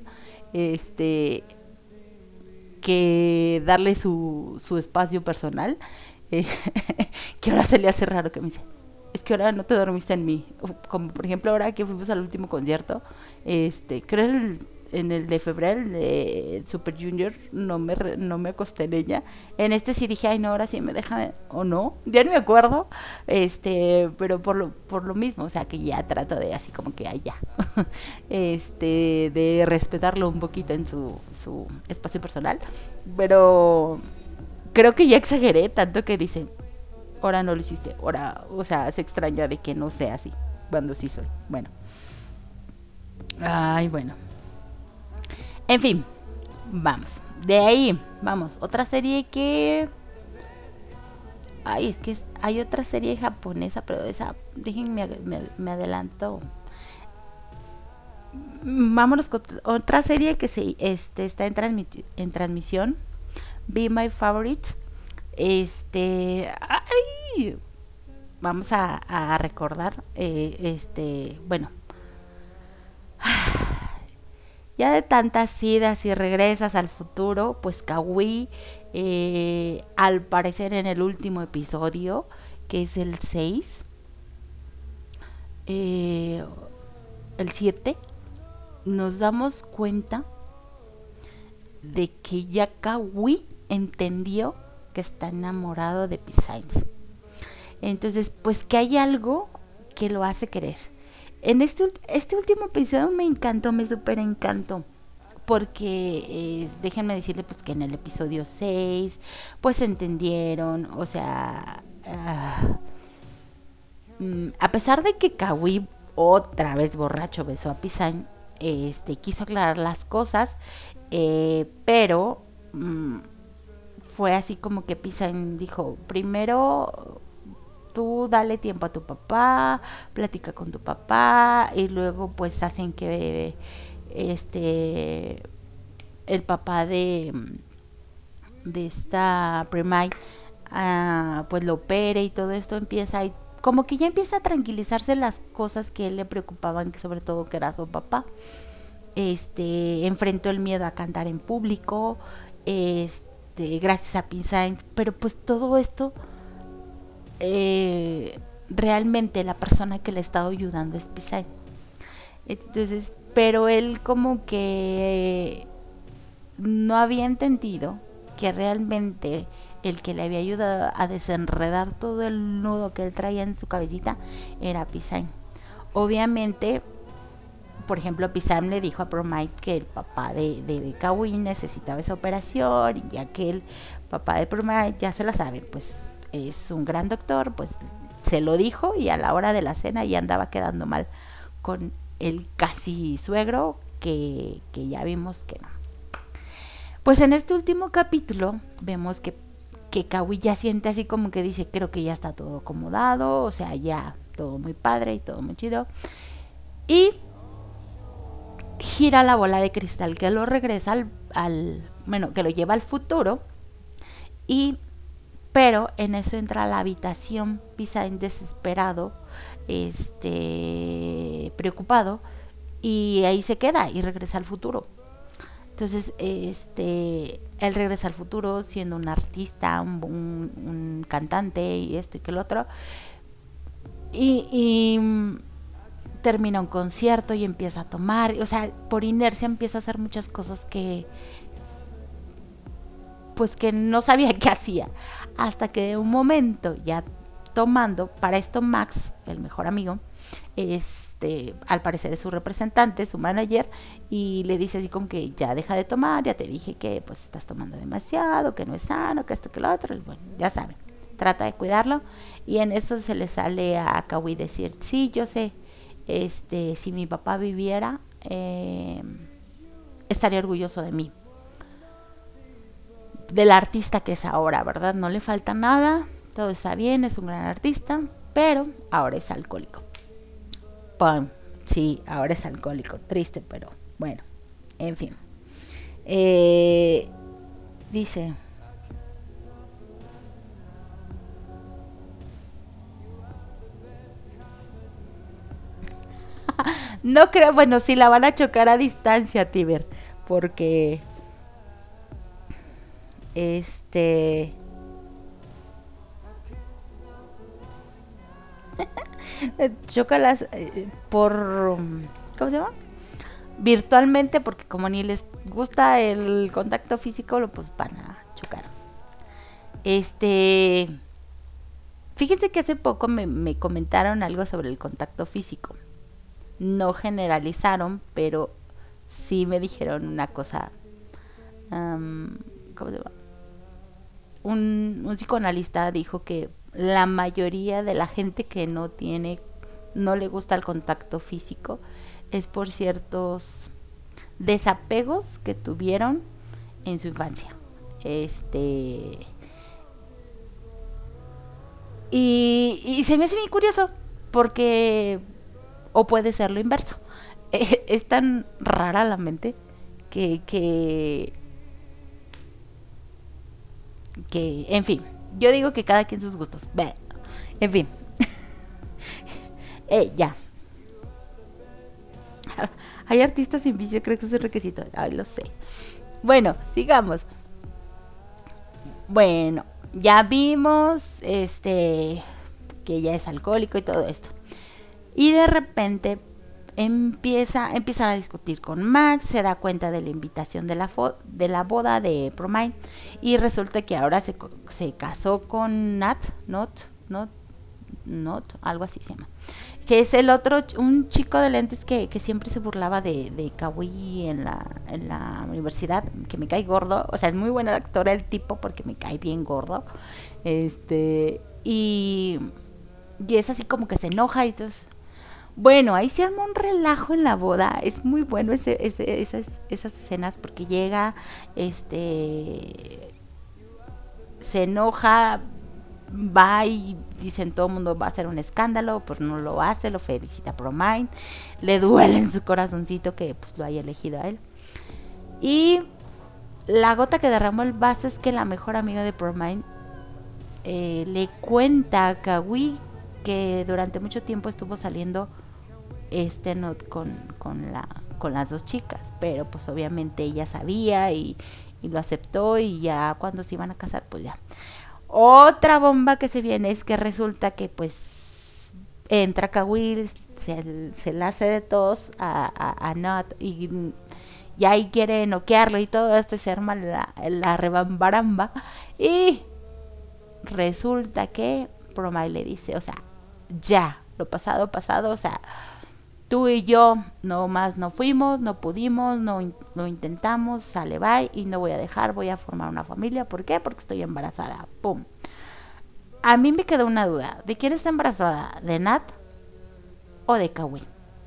que darle su espacio personal, que ahora se le hace raro, que me dice, es que ahora no te dormiste en mí, como por ejemplo ahora que fuimos al último concierto, creo en el de febrero, el de Super Junior, no me acosté en ella. En este sí dije, ay no, ahora sí me deja, o no, ya no me acuerdo. Pero por lo mismo, o sea que ya trato de así como que ay ya. De respetarlo un poquito en su espacio personal. Pero creo que ya exageré tanto que dicen, ahora no lo hiciste, ahora, o sea, se extraña de que no sea así, cuando sí soy. Bueno. Ay, bueno. En fin, vamos. De ahí, vamos. Otra serie que... Ay, es que hay otra serie japonesa, pero esa... Déjenme, me adelanto. Vámonos con otra serie que está en transmisión. Be My Favorite. Ay, vamos a recordar. Bueno. Ya de tantas idas y regresas al futuro, pues Kawi, al parecer en el último episodio, que es el 6, el 7, nos damos cuenta de que ya Kawi entendió que está enamorado de P-Science. Entonces, pues que hay algo que lo hace querer. En este último episodio me encantó, me súper encantó. Porque déjenme decirle pues que en el episodio 6 pues entendieron, o sea, a pesar de que Kawi otra vez borracho besó a P-Science, quiso aclarar las cosas, pero fue así como que P-Science dijo, primero tú dale tiempo a tu papá, platica con tu papá y luego pues hacen que el papá de esta Premite pues lo opere y todo esto empieza y como que ya empieza a tranquilizarse las cosas que él le preocupaban, que sobre todo que era su papá. Enfrentó el miedo a cantar en público, gracias a P-Science, pero pues todo esto realmente la persona que le ha estado ayudando es P-Science. Entonces, pero él como que no había entendido que realmente el que le había ayudado a desenredar todo el nudo que él traía en su cabecita era P-Science. Obviamente, por ejemplo, P-Science le dijo a Promite que el papá de Kawi necesitaba esa operación, y ya que el papá de Promite ya se la sabe, pues es un gran doctor, pues se lo dijo y a la hora de la cena ya andaba quedando mal con el casi suegro que ya vimos que no. Pues en este último capítulo vemos que Kawi ya siente así como que dice, creo que ya está todo acomodado, o sea, ya todo muy padre y todo muy chido. Y gira la bola de cristal que lo regresa que lo lleva al futuro. Pero en eso entra a la habitación P-Science desesperado, preocupado, y ahí se queda y regresa al futuro. Entonces, él regresa al futuro siendo un artista, un cantante y esto y que el otro. Y termina un concierto y empieza a tomar, o sea, por inercia empieza a hacer muchas cosas que no sabía qué hacía, hasta que de un momento ya tomando, para esto Max, el mejor amigo, al parecer es su representante, su manager, y le dice así como que ya deja de tomar, ya te dije que pues estás tomando demasiado, que no es sano, que esto, que lo otro, y bueno, ya saben, trata de cuidarlo, y en eso se le sale a Kawi decir, sí, yo sé, si mi papá viviera, estaría orgulloso de mí, del artista que es ahora, ¿verdad? No le falta nada, todo está bien, es un gran artista, pero ahora es alcohólico. ¡Pum! Sí, ahora es alcohólico, triste, pero bueno, en fin. Dice... No creo, bueno, sí la van a chocar a distancia, Tiber, porque... chócalas por... ¿cómo se llama? virtualmente, porque como ni les gusta el contacto físico, pues van a chocar. Fíjense que hace poco me comentaron algo sobre el contacto físico. No generalizaron, pero sí me dijeron una cosa. ¿Cómo se llama? Un psicoanalista dijo que la mayoría de la gente que no le gusta el contacto físico es por ciertos desapegos que tuvieron en su infancia. Y se me hace muy curioso porque, o puede ser lo inverso, es tan rara la mente que en fin, yo digo que cada quien sus gustos. En fin. Ya. Hay artistas sin vicio, creo que es un requisito. Ay, lo sé. Bueno, sigamos. Bueno, ya vimos que ella es alcohólico y todo esto. Y de repente empiezan a discutir con Max, se da cuenta de la invitación de la boda de Promine y resulta que ahora se casó con Not, algo así se llama, que es el otro, un chico de lentes que siempre se burlaba de Kawi en la universidad, que me cae gordo, o sea, es muy buen actor el tipo porque me cae bien gordo, y es así como que se enoja y entonces, bueno, ahí se arma un relajo en la boda, es muy bueno esas escenas porque llega, se enoja, va y dicen todo el mundo va a hacer un escándalo, pues no lo hace, lo felicita a Promine, le duele en su corazoncito que pues lo haya elegido a él. Y la gota que derramó el vaso es que la mejor amiga de Promine le cuenta a Kawi que durante mucho tiempo estuvo saliendo con las dos chicas, pero pues obviamente ella sabía y lo aceptó y ya cuando se iban a casar pues ya. Otra bomba que se viene es que resulta que pues entra Kawil, se la hace de todos a Not y ahí quiere noquearlo y todo esto y se arma la rebambaramba y resulta que Promine le dice, o sea, ya, lo pasado, o sea, tú y yo no más no fuimos, no pudimos, no intentamos, sale bye y no voy a dejar, voy a formar una familia. ¿Por qué? Porque estoy embarazada. ¡Pum! A mí me quedó una duda. ¿De quién está embarazada? ¿De Nat o de Kawi?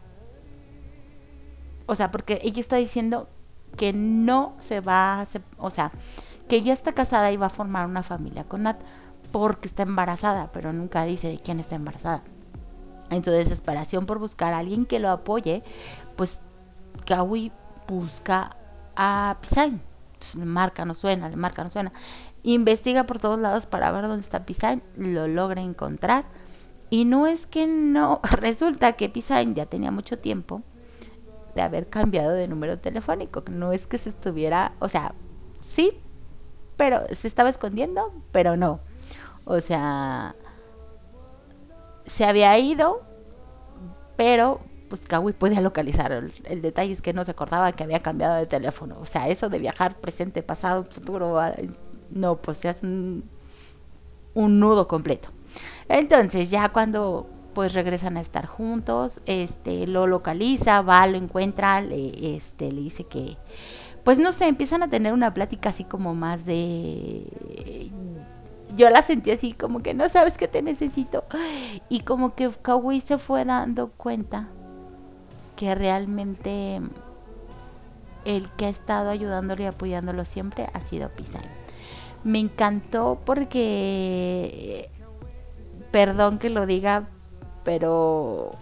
O sea, porque ella está diciendo que no se va a hacer, o sea, que ella está casada y va a formar una familia con Nat porque está embarazada, pero nunca dice de quién está embarazada. En su desesperación por buscar a alguien que lo apoye, pues Kawi busca a Pisine. Entonces, le marca, no suena. Investiga por todos lados para ver dónde está Pisine, lo logra encontrar. Y no es que no, resulta que Pisine ya tenía mucho tiempo de haber cambiado de número telefónico. No es que se estuviera, o sea, sí, pero se estaba escondiendo, pero no. O sea, se había ido, pero pues Kawi podía localizar. El detalle es que no se acordaba que había cambiado de teléfono. O sea, eso de viajar presente, pasado, futuro, no, pues se hace un nudo completo. Entonces ya cuando pues regresan a estar juntos, lo localiza, va, lo encuentra, le dice que pues no sé, empiezan a tener una plática así como más de... Yo la sentí así como que no sabes que te necesito. Y como que Kawi se fue dando cuenta que realmente el que ha estado ayudándolo y apoyándolo siempre ha sido Pisine. Me encantó porque, perdón que lo diga, pero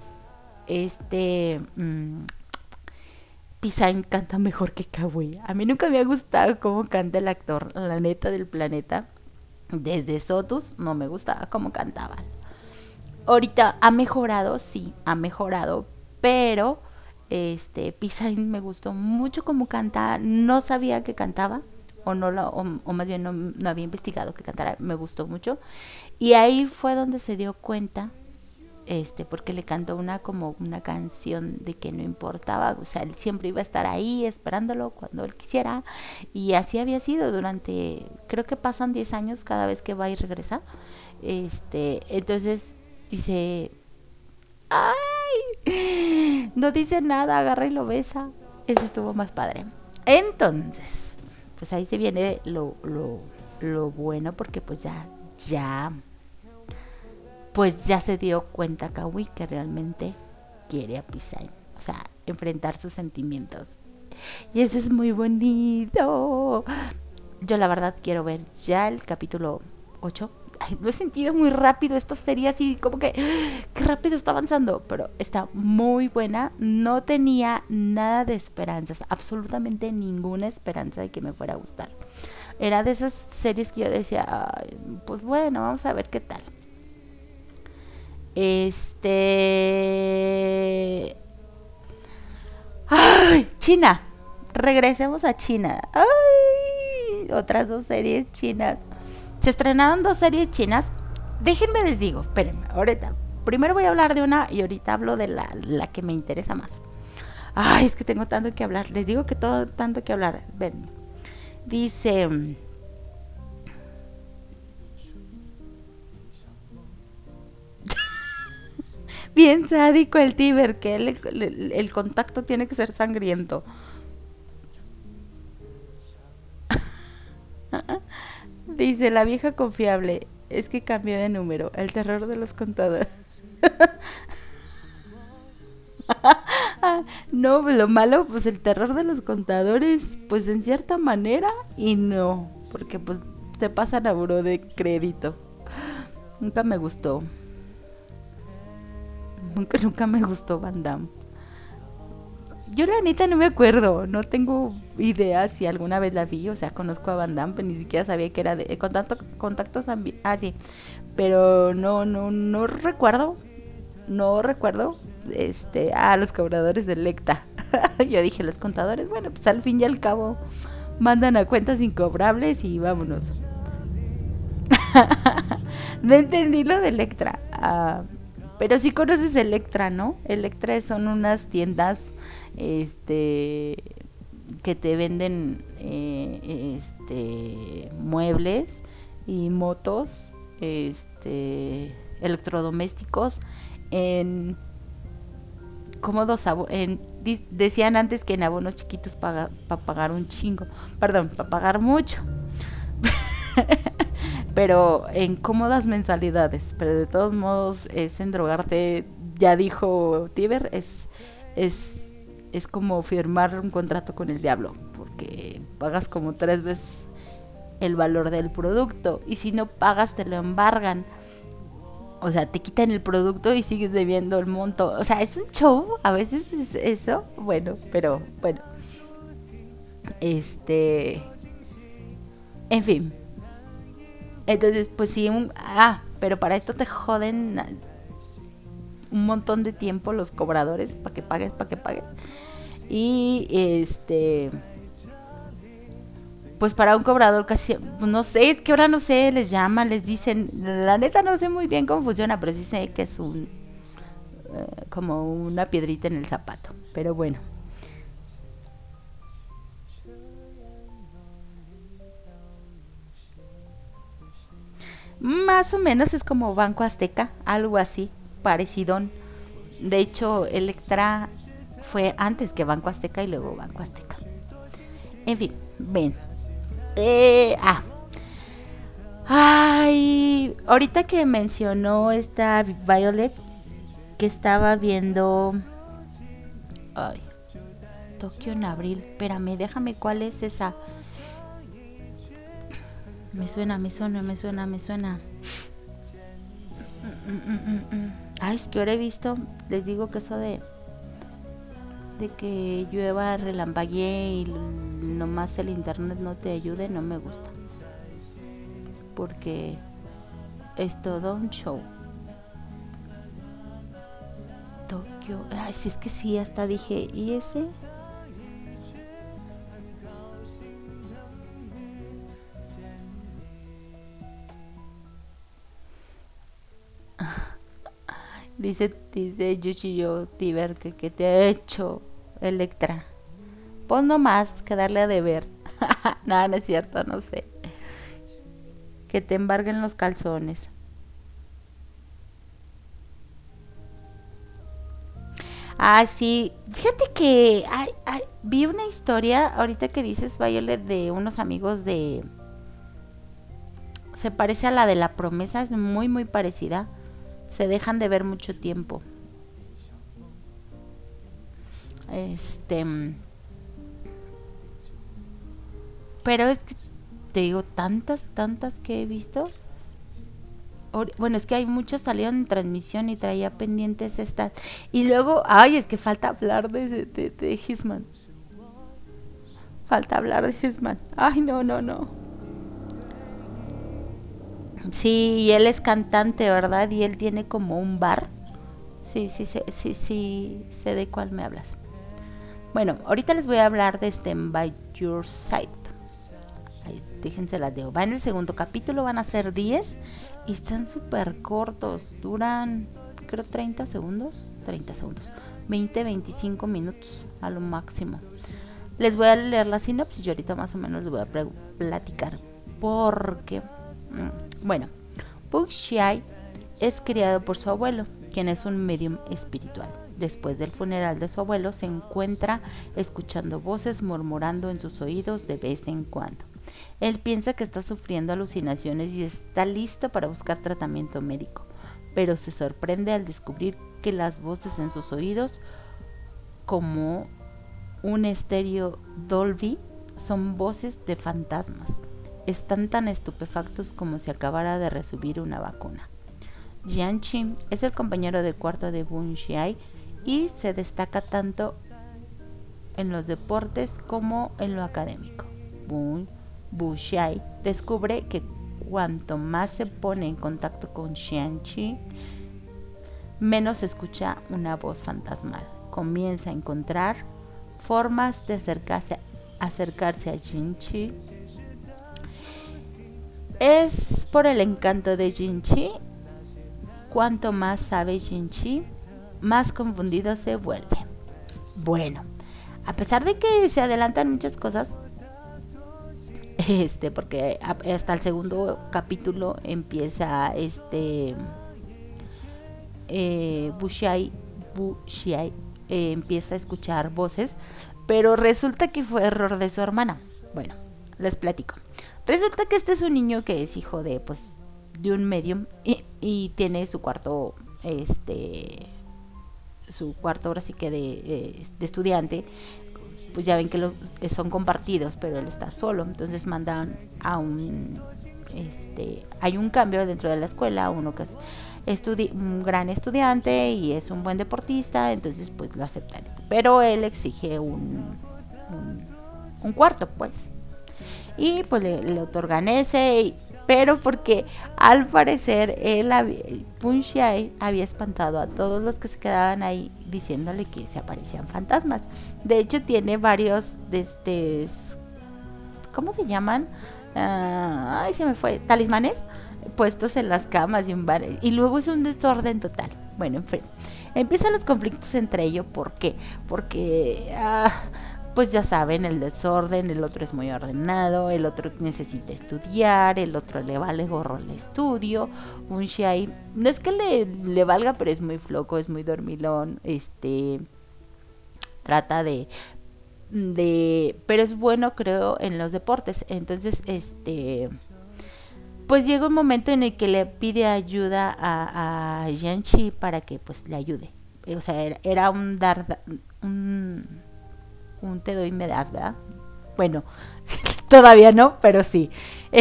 Pisine canta mejor que Kawi. A mí nunca me ha gustado cómo canta el actor, la neta del planeta. Desde Sotus no me gustaba cómo cantaban. Ahorita ha mejorado, sí, ha mejorado, pero Pisine me gustó mucho cómo canta. No sabía que cantaba, o más bien no había investigado que cantara. Me gustó mucho. Y ahí fue donde se dio cuenta porque le cantó como una canción de que no importaba, o sea, él siempre iba a estar ahí esperándolo cuando él quisiera, y así había sido durante, creo que pasan 10 años cada vez que va y regresa. Entonces dice, ¡ay! No dice nada, agarra y lo besa. Eso estuvo más padre. Entonces, pues ahí se viene lo bueno, porque pues pues ya se dio cuenta Kawi que realmente quiere a Pisai, o sea, enfrentar sus sentimientos. Y eso es muy bonito. Yo la verdad quiero ver ya el capítulo 8. Ay, lo he sentido muy rápido esta serie, así como que qué rápido está avanzando, pero está muy buena. No tenía nada de esperanzas, absolutamente ninguna esperanza de que me fuera a gustar. Era de esas series que yo decía, ay, pues bueno, vamos a ver qué tal. ¡Ay! China. Regresemos a China. ¡Ay! Otras 2 series chinas. Se estrenaron 2 series chinas. Déjenme les digo, espérenme, ahorita. Primero voy a hablar de una y ahorita hablo de la que me interesa más. Ay, es que tengo tanto que hablar. Les digo que tanto que hablar. Ven. Dice... Bien sádico el Tíber, que el contacto tiene que ser sangriento. Dice la vieja confiable, es que cambió de número, el terror de los contadores. No, lo malo, pues el terror de los contadores, pues en cierta manera, y no, porque pues te pasan a buró de crédito. Nunca me gustó. Nunca me gustó Van Damme. Yo la neta no me acuerdo, no tengo idea si alguna vez la vi, o sea, conozco a Van Damme, pero ni siquiera sabía que era de contactos sí, pero no recuerdo, los cobradores de Lecta. Yo dije, los contadores, bueno, pues al fin y al cabo mandan a cuentas incobrables y vámonos. No entendí lo de Electra. Pero sí conoces Electra, ¿no? Electra son unas tiendas que te venden muebles y motos, electrodomésticos en cómodos decían antes que en abonos chiquitos para pagar un chingo. Perdón, para pagar mucho. Pero en cómodas mensualidades, pero de todos modos es endrogarte, ya dijo Tíber, es como firmar un contrato con el diablo, porque pagas como 3 veces el valor del producto, y si no pagas te lo embargan, o sea, te quitan el producto y sigues debiendo el monto, o sea, es un show, a veces es eso, bueno, pero bueno, en fin. Entonces, pues sí, pero para esto te joden un montón de tiempo los cobradores para que pagues. Y pues para un cobrador casi, no sé, es que ahora no sé, les llaman, les dicen, la neta no sé muy bien cómo funciona, pero sí sé que es como una piedrita en el zapato, pero bueno. Más o menos es como Banco Azteca, algo así, parecidón. De hecho, Electra fue antes que Banco Azteca y luego Banco Azteca. En fin, ven. Ay, ahorita que mencionó esta Violet, que estaba viendo... Ay, Tokio en abril. Espérame, déjame, ¿cuál es esa? Me suena. Ay, es que ahora he visto, les digo que eso de que llueva, relampaguee y nomás el internet no te ayude, no me gusta. Porque es todo un show. Tokio, ay, si es que sí, hasta dije, ¿y ese? Dice Yushio Tiber que te ha hecho Electra. Pues no más que darle a deber. Nada, no es cierto, no sé. Que te embarguen los calzones. Ah, sí. Fíjate que vi una historia, ahorita que dices Violet, de unos amigos de... Se parece a la de La Promesa, es muy, muy parecida. Se dejan de ver mucho tiempo. Pero es que te digo, tantas que he visto. Bueno, es que hay muchos salieron en transmisión y traía pendientes estas. Y luego, es que falta hablar de Hitman. Falta hablar de Hitman. Ay, no. Sí, y él es cantante, ¿verdad? Y él tiene como un bar. Sí, sé de cuál me hablas. Bueno, ahorita les voy a hablar de By Your Side. Ahí, déjense las dejo. Va en el segundo capítulo, van a ser 10 y están súper cortos. Duran, creo, 30 segundos. 20, 25 minutos a lo máximo. Les voy a leer la sinopsis y ahorita más o menos les voy a platicar. Porque, bueno, Bug Shiai es criado por su abuelo, quien es un medium espiritual. Después del funeral de su abuelo, se encuentra escuchando voces murmurando en sus oídos de vez en cuando. Él piensa que está sufriendo alucinaciones y está listo para buscar tratamiento médico, pero se sorprende al descubrir que las voces en sus oídos, como un estéreo Dolby, son voces de fantasmas. Están tan estupefactos como si acabara de recibir una vacuna. Jianqi es el compañero de cuarto de Bun Xiai y se destaca tanto en los deportes como en lo académico. Bu Xiai descubre que cuanto más se pone en contacto con Jianqi, menos escucha una voz fantasmal. Comienza a encontrar formas de acercarse a Jianqi. Es por el encanto de Jianqi. Cuanto más sabe Jianqi, más confundido se vuelve. Bueno, a pesar de que se adelantan muchas cosas, porque hasta el segundo capítulo empieza Bu Xiai empieza a escuchar voces, pero resulta que fue error de su hermana. Bueno, les platico. Resulta que este es un niño que es hijo de un medium y tiene su cuarto, ahora sí que de estudiante. Pues ya ven que son compartidos, pero él está solo. Entonces mandan a hay un cambio dentro de la escuela, uno que es un gran estudiante y es un buen deportista, entonces pues lo aceptan. Pero él exige un cuarto, pues. Y pues le otorgan ese, pero porque al parecer Bun Xiai había espantado a todos los que se quedaban ahí diciéndole que se aparecían fantasmas. De hecho tiene varios ¿cómo se llaman? Se me fue, talismanes puestos en las camas y luego es un desorden total. Bueno, en fin, empiezan los conflictos entre ellos. ¿Por qué? Porque pues ya saben, el desorden, el otro es muy ordenado, el otro necesita estudiar, el otro le vale gorro el estudio. Un Xiai, no es que le valga, pero es muy flojo, es muy dormilón, trata pero es bueno, creo, en los deportes. Entonces, pues llega un momento en el que le pide ayuda a Jianqi para que pues le ayude. O sea, era un te doy y me das, ¿verdad? Bueno, todavía no, pero sí.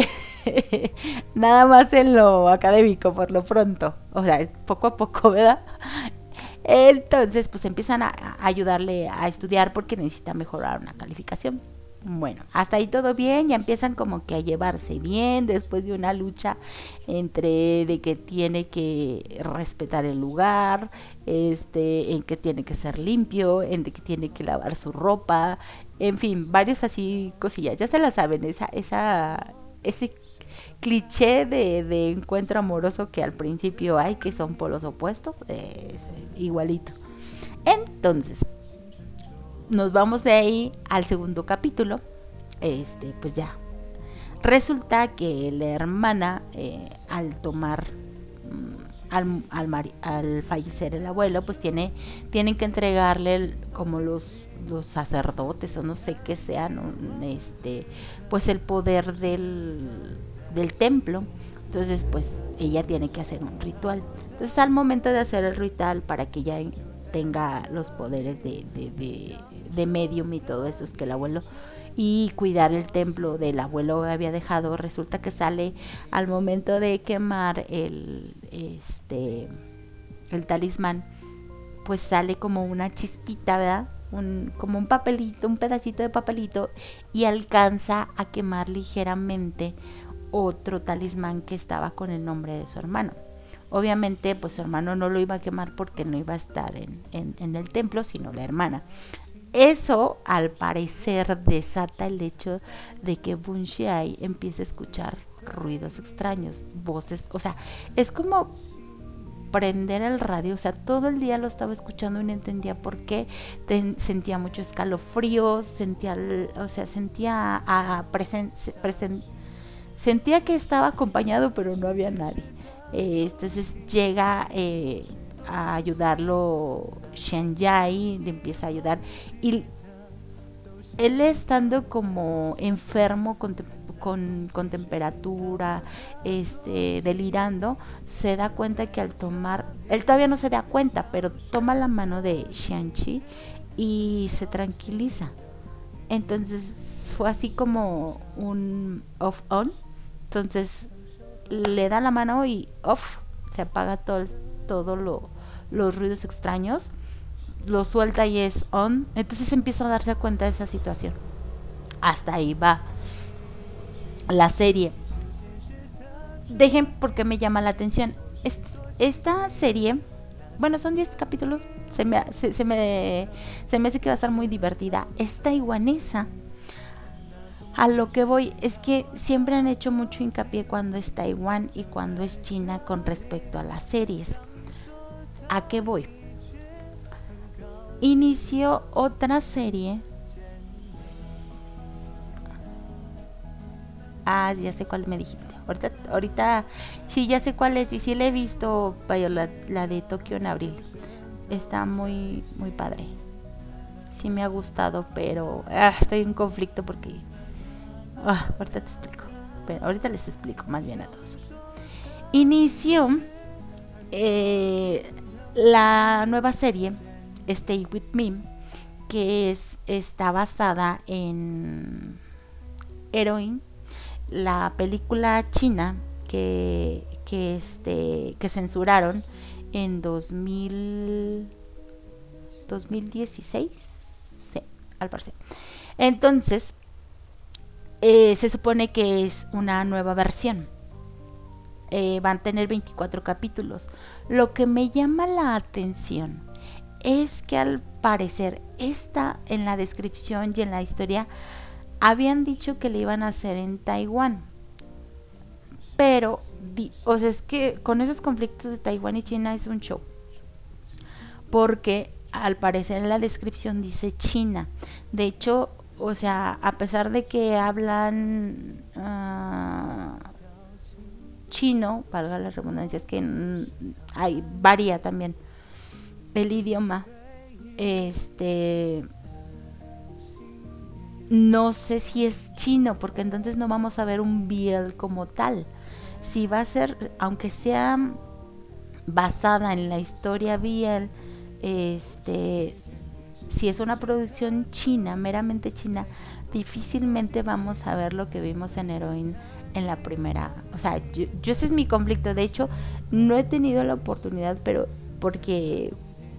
Nada más en lo académico por lo pronto. O sea, poco a poco, ¿verdad? Entonces, pues empiezan a ayudarle a estudiar porque necesita mejorar una calificación. Bueno, hasta ahí todo bien, ya empiezan como que a llevarse bien después de una lucha entre de que tiene que respetar el lugar, en que tiene que ser limpio, en que tiene que lavar su ropa, en fin, varios así cosillas, ya se la saben, ese cliché de encuentro amoroso que al principio hay, que son polos opuestos, es igualito. Entonces, nos vamos de ahí al segundo capítulo. Pues ya, resulta que la hermana, al tomar, al fallecer el abuelo, pues tienen que entregarle como los sacerdotes o no sé qué sean, pues el poder del templo. Entonces pues ella tiene que hacer un ritual. Entonces al momento de hacer el ritual, para que ella tenga los poderes de medium y todo eso, es que el abuelo, y cuidar el templo del abuelo había dejado, resulta que sale al momento de quemar el talismán, pues sale como una chispita, ¿verdad? Como un papelito, un pedacito de papelito, y alcanza a quemar ligeramente otro talismán que estaba con el nombre de su hermano. Obviamente pues su hermano no lo iba a quemar porque no iba a estar en el templo, sino la hermana. Eso al parecer desata el hecho de que Boon Xiai empiece a escuchar ruidos extraños, voces, o sea, es como prender el radio, o sea, todo el día lo estaba escuchando y no entendía por qué. Sentía mucho escalofríos, sentía que estaba acompañado, pero no había nadie. Entonces llega a ayudarlo Shen Yai, le empieza a ayudar, y él estando como enfermo con temperatura, delirando, se da cuenta que al tomar, él todavía no se da cuenta, pero toma la mano de Xianqi y se tranquiliza. Entonces fue así como un off-on. Entonces le da la mano y off, se apaga todo los ruidos extraños, lo suelta y es on. Entonces empieza a darse cuenta de esa situación. Hasta ahí va la serie. Dejen porque me llama la atención. Esta serie, bueno, son 10 capítulos. Se me hace que va a estar muy divertida. Es taiwanesa. A lo que voy es que siempre han hecho mucho hincapié cuando es Taiwán y cuando es China con respecto a las series. ¿A qué voy? Inició otra serie. Ya sé cuál me dijiste. Ahorita sí, ya sé cuál es. Y sí la he visto, la de Tokio en abril. Está muy, muy padre. Sí me ha gustado, pero estoy en conflicto porque... ahorita te explico. Pero ahorita les explico más bien a todos. Inició la nueva serie Stay With Me, que está basada en Heroine, la película china que censuraron en 2016, sí, al parecer. Entonces se supone que es una nueva versión. Van a tener 24 capítulos. Lo que me llama la atención es que al parecer en la descripción y en la historia habían dicho que le iban a hacer en Taiwán, pero o sea, es que con esos conflictos de Taiwán y China es un show, porque al parecer en la descripción dice China. De hecho, o sea, a pesar de que hablan chino, valga la redundancia, es que varía también el idioma. No sé si es chino, porque entonces no vamos a ver un BL como tal. Si va a ser, aunque sea basada en la historia BL, si es una producción china, meramente china, difícilmente vamos a ver lo que vimos en Heroine en la primera. O sea, yo ese es mi conflicto. De hecho, no he tenido la oportunidad, pero porque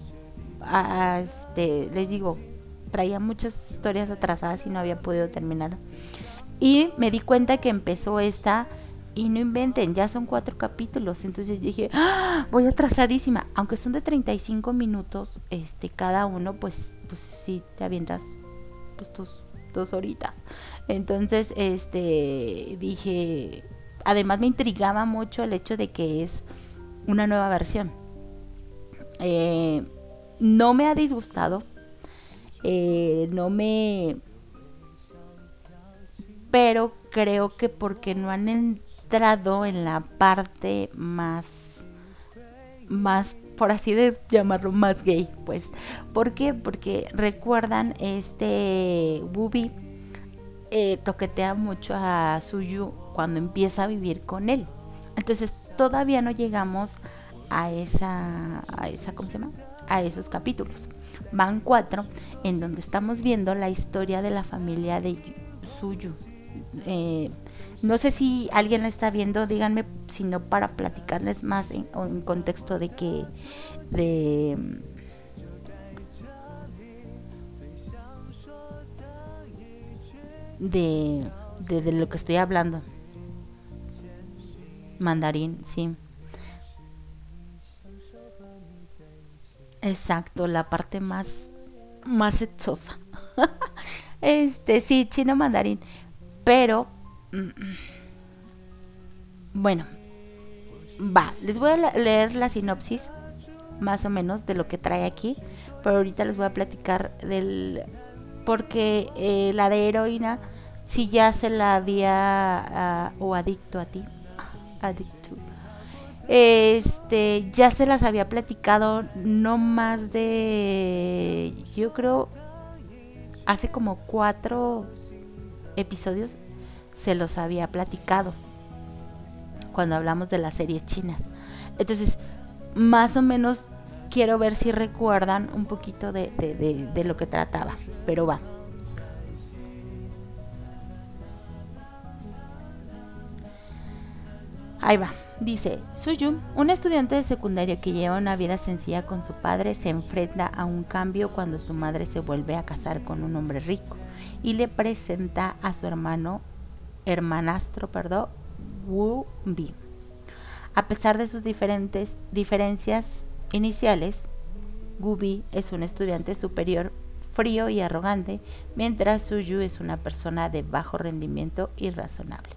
les digo, traía muchas historias atrasadas y no había podido terminar. Y me di cuenta que empezó esta y no inventen, ya son 4 capítulos. Entonces dije, voy atrasadísima. Aunque son de 35 minutos cada uno, pues sí, te avientas pues tus 2 horitas. Entonces dije, además me intrigaba mucho el hecho de que es una nueva versión. No me ha disgustado, pero creo que porque no han entrado en la parte más, por así de llamarlo, más gay, pues. ¿Por qué? Porque recuerdan, Wooby toquetea mucho a Suyu cuando empieza a vivir con él. Entonces todavía no llegamos a esa ¿cómo se llama? A esos capítulos. Van 4 en donde estamos viendo la historia de la familia de Suyu. No sé si alguien la está viendo, díganme, si no, para platicarles más en contexto de que de lo que estoy hablando. Mandarín, sí. Exacto, la parte más sexosa. Sí, chino mandarín. Pero bueno, les voy a leer la sinopsis más o menos de lo que trae aquí, pero ahorita les voy a platicar porque la de heroína si ya se la había o adicto a ti, adicto, ya se las había platicado, no más de, yo creo, hace como 4 episodios se los había platicado cuando hablamos de las series chinas. Entonces, más o menos quiero ver si recuerdan un poquito de lo que trataba, pero va. Ahí va. Dice, Suyu, un estudiante de secundaria que lleva una vida sencilla con su padre, se enfrenta a un cambio cuando su madre se vuelve a casar con un hombre rico y le presenta a su hermanastro, Wooby. A pesar de sus diferencias iniciales, Wooby es un estudiante superior, frío y arrogante, mientras Suyu es una persona de bajo rendimiento y razonable.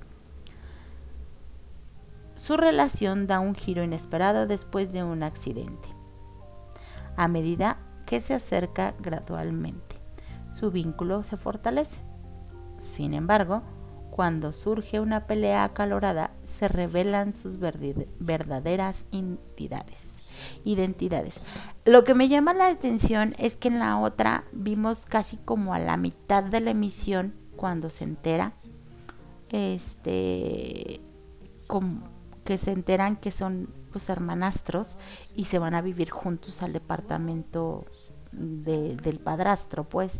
Su relación da un giro inesperado después de un accidente. A medida que se acerca gradualmente, su vínculo se fortalece. Sin embargo, cuando surge una pelea acalorada, se revelan sus verdaderas identidades. Lo que me llama la atención es que en la otra vimos casi como a la mitad de la emisión, cuando se entera, que se enteran que son pues hermanastros y se van a vivir juntos al departamento del padrastro, pues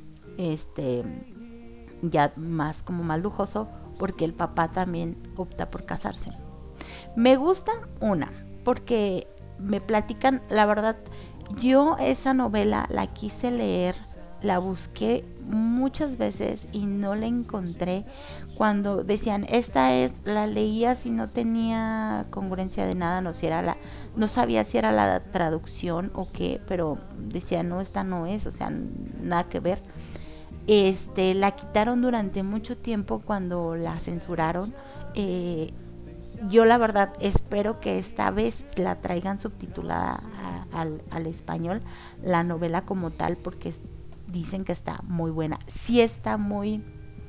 ya más lujoso, porque el papá también opta por casarse. Me gusta porque me platican, la verdad, yo esa novela la quise leer, la busqué muchas veces y no la encontré. Cuando decían la leías y no tenía congruencia de nada, no sabía si era la traducción o qué, pero decía, no, esta no es, o sea, nada que ver. La quitaron durante mucho tiempo cuando la censuraron. Yo la verdad espero que esta vez la traigan subtitulada al español, la novela como tal, porque dicen que está muy buena. Sí está muy,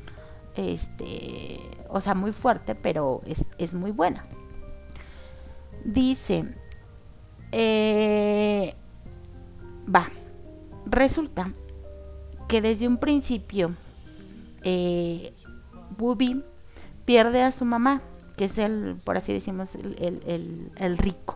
muy fuerte, pero es muy buena. Dice, resulta que desde un principio Wooby pierde a su mamá, que es por así decimos, el rico.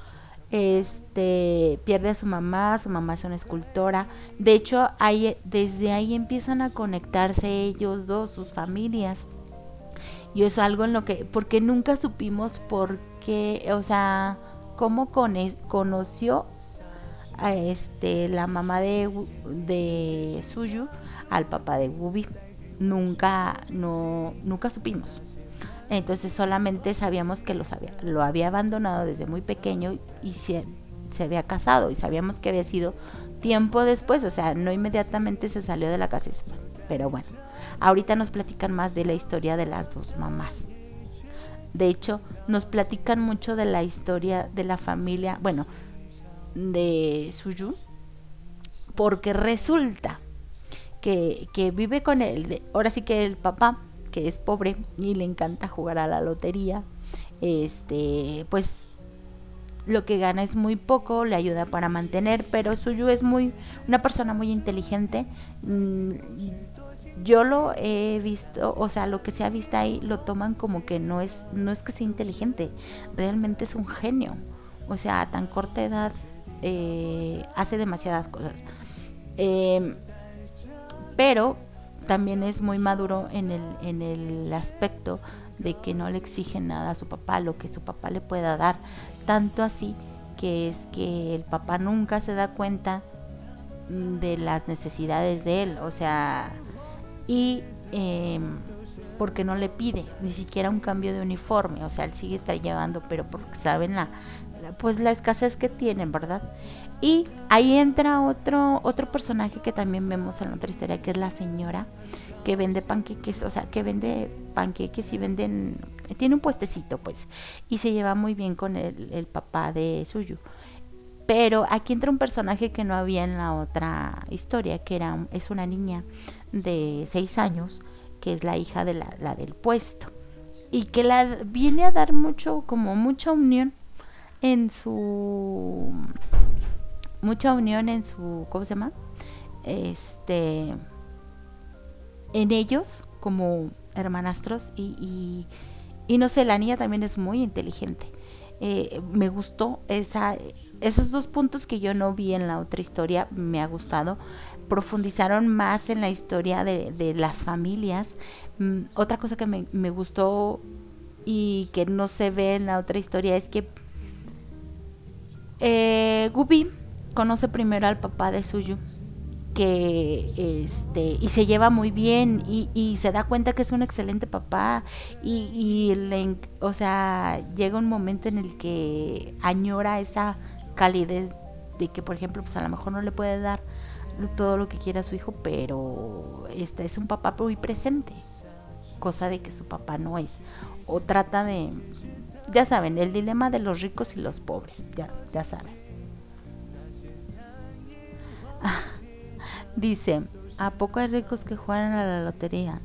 Pierde a su mamá es una escultora. De hecho, desde ahí empiezan a conectarse ellos dos, sus familias. Y es algo en lo que, porque nunca supimos por qué, o sea, cómo conoció a la mamá de Suyu al papá de Wooby. Nunca supimos. Entonces solamente sabíamos que lo había abandonado desde muy pequeño y se había casado, y sabíamos que había sido tiempo después, o sea, no inmediatamente se salió de la casa. Pero bueno, ahorita nos platican más de la historia de las dos mamás. De hecho, nos platican mucho de la historia de la familia, bueno, de Suyu, porque resulta que vive con él, ahora sí que el papá, que es pobre y le encanta jugar a la lotería, pues lo que gana es muy poco, le ayuda para mantener, pero Suyu es una persona muy inteligente. Yo lo he visto, o sea, lo que se ha visto ahí lo toman como que no es que sea inteligente, realmente es un genio. O sea, a tan corta edad hace demasiadas cosas. Pero también es muy maduro en el aspecto de que no le exige nada a su papá, lo que su papá le pueda dar. Tanto así que es que el papá nunca se da cuenta de las necesidades de él, o sea, y porque no le pide ni siquiera un cambio de uniforme, o sea, él sigue llevando, pero porque saben pues la escasez que tienen, ¿verdad? Y ahí entra otro personaje que también vemos en otra historia, que es la señora que vende panqueques, o sea, que vende panqueques y tiene un puestecito, pues, y se lleva muy bien con el papá de Suyu. Pero aquí entra un personaje que no había en la otra historia, que es una niña de 6 años, que es la hija de la del puesto, y que la viene a dar mucha unión en su, ¿cómo se llama? En ellos como hermanastros, y no sé, la niña también es muy inteligente. Me gustó esos 2 puntos que yo no vi en la otra historia, me ha gustado. Profundizaron más en la historia de las familias. Otra cosa que me gustó y que no se ve en la otra historia es que Gubi conoce primero al papá de Suyu, que y se lleva muy bien, y se da cuenta que es un excelente papá, o sea, llega un momento en el que añora esa calidez de que, por ejemplo, pues a lo mejor no le puede dar todo lo que quiera a su hijo, pero es un papá muy presente, cosa de que su papá no es, o trata de, ya saben, el dilema de los ricos y los pobres, ya saben. Dice, ¿a poco hay ricos que juegan a la lotería?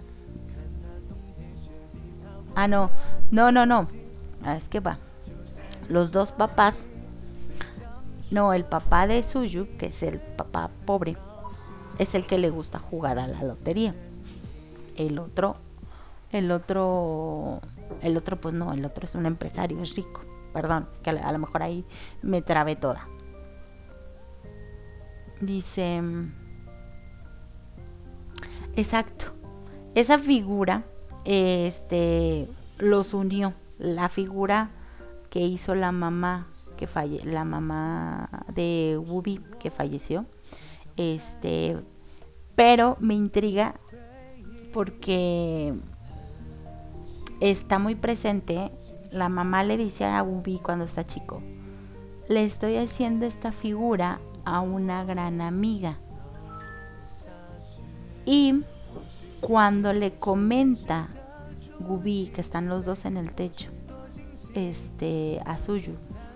Ah, no. Es que va. Los 2 papás. No, el papá de Suyu, que es el papá pobre, es el que le gusta jugar a la lotería. El otro, pues no, el otro es un empresario, es rico. Perdón, es que a lo mejor ahí me trabé toda. Dice... Exacto, esa figura los unió, la figura que hizo la mamá la mamá de Wubi, que falleció, pero me intriga porque está muy presente. La mamá le dice a Wubi cuando está chico, le estoy haciendo esta figura a una gran amiga. Y cuando le comenta Gubi, que están los 2 en el techo, a Suyu,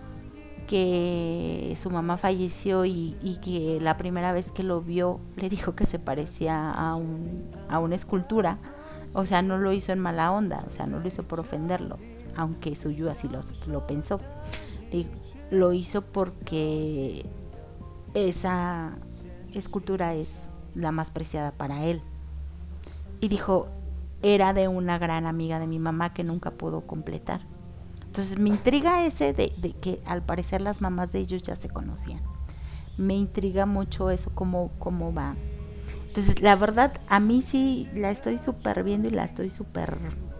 que su mamá falleció y que la primera vez que lo vio le dijo que se parecía a una escultura, o sea, no lo hizo en mala onda, o sea, no lo hizo por ofenderlo, aunque Suyu así lo pensó. Lo hizo porque esa escultura es la más preciada para él, y dijo, era de una gran amiga de mi mamá que nunca pudo completar. Entonces me intriga ese de que al parecer las mamás de ellos ya se conocían. Me intriga mucho eso, cómo va. Entonces la verdad, a mí sí la estoy súper viendo, y la estoy súper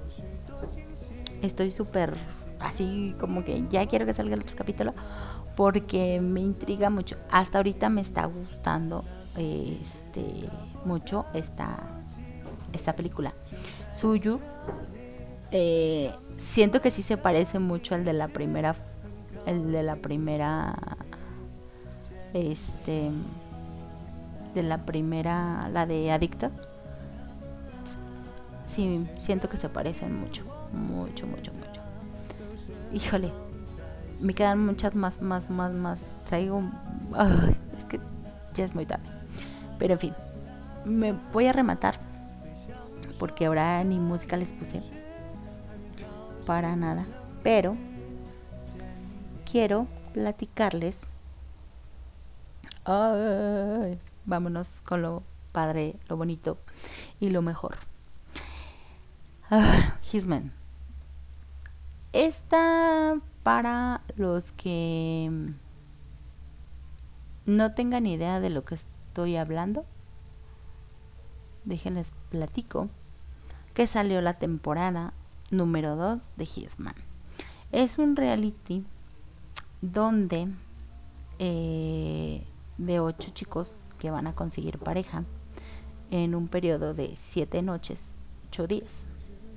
así como que ya quiero que salga el otro capítulo, porque me intriga mucho. Hasta ahorita me está gustando mucho esta película. Suyu, siento que sí se parece mucho al de la primera, la de Adicta. Sí, siento que se parecen mucho. híjole, me quedan muchas más. Traigo... Ay, es que ya es muy tarde. Pero en fin, me voy a rematar porque ahora ni música les puse para nada. Pero quiero platicarles. Ay, vámonos con lo padre, lo bonito y lo mejor. Hisman. Esta, para los que no tengan idea de lo que estoy hablando, déjenles platico que salió la temporada número 2 de Hisman. Es un reality donde de 8 chicos que van a conseguir pareja en un periodo de 7 noches, 8 días,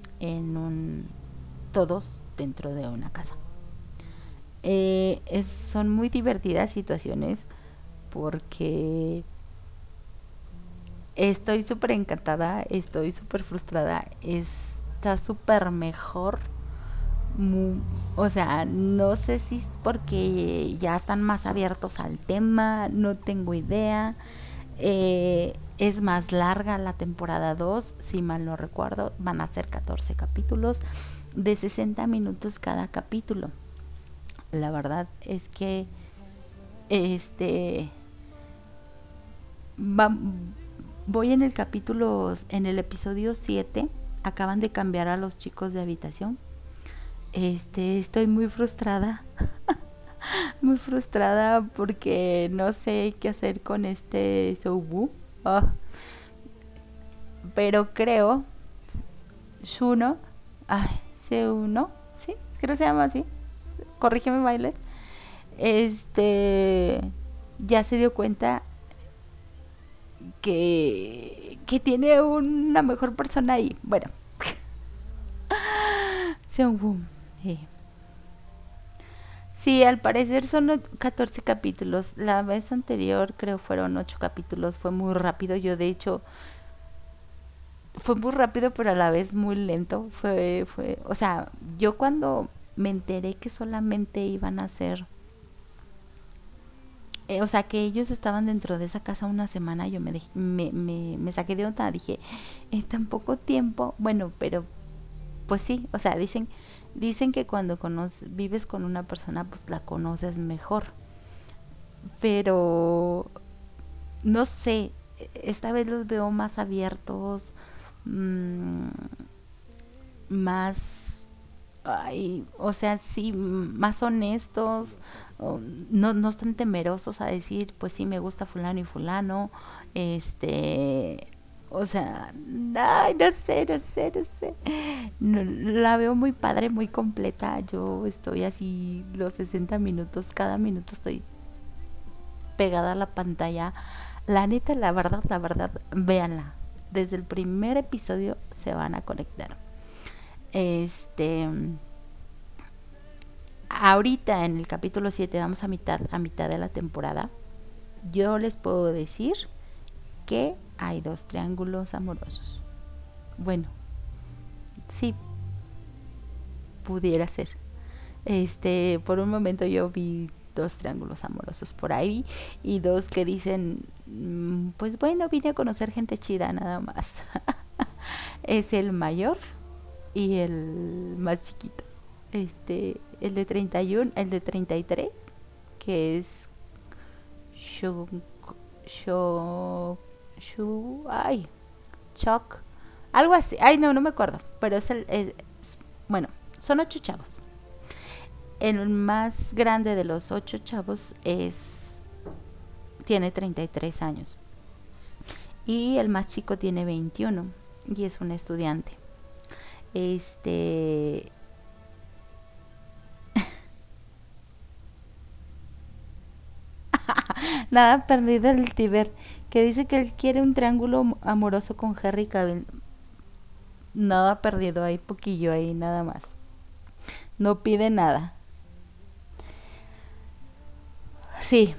todos dentro de una casa. Son muy divertidas situaciones porque estoy súper encantada, estoy súper frustrada, está súper mejor. O sea, no sé si es porque ya están más abiertos al tema, no tengo idea. Es más larga la temporada 2, si mal no recuerdo, van a ser 14 capítulos de 60 minutos cada capítulo. La verdad es que voy en el episodio 7. Acaban de cambiar a los chicos de habitación. Estoy muy frustrada. Muy frustrada porque no sé qué hacer con este Soubu. Pero creo Shuno, Seuno, sí, creo que se llama así. Corrígeme, Violet. Ya se dio cuenta que tiene una mejor persona ahí. Bueno, Seungwoo. Sí, al parecer son 14 capítulos. La vez anterior creo fueron 8 capítulos. Fue muy rápido. Yo de hecho fue muy rápido, pero a la vez muy lento. O sea, yo cuando me enteré que solamente iban a ser o sea, que ellos estaban dentro de esa casa una semana, yo me saqué de onda. Dije, tan poco tiempo. Bueno, pero pues sí, o sea, dicen que cuando vives con una persona, pues la conoces mejor. Pero no sé, esta vez los veo más abiertos, más, o sea, sí, más honestos, no están temerosos a decir, pues sí, me gusta fulano y fulano, o sea, no sé. La veo muy padre, muy completa. Yo estoy así los 60 minutos, cada minuto estoy pegada a la pantalla. La neta, la verdad, véanla. Desde el primer episodio se van a conectar. Ahorita en el capítulo 7 vamos a mitad de la temporada. Yo les puedo decir que hay 2 triángulos amorosos. Bueno, sí, pudiera ser. Por un momento yo vi 2 triángulos amorosos por ahí y 2 que dicen, pues bueno, vine a conocer gente chida nada más. Es el mayor y el más chiquito. El de 31, el de 33, que es Chuck, algo así. No me acuerdo, pero bueno, son 8 chavos. El más grande de los 8 chavos tiene 33 años y el más chico tiene 21 y es un estudiante. Nada perdido el Tiber, que dice que él quiere un triángulo amoroso con Henry Cavill. Nada perdido, hay poquillo ahí, nada más. No pide nada. Sí.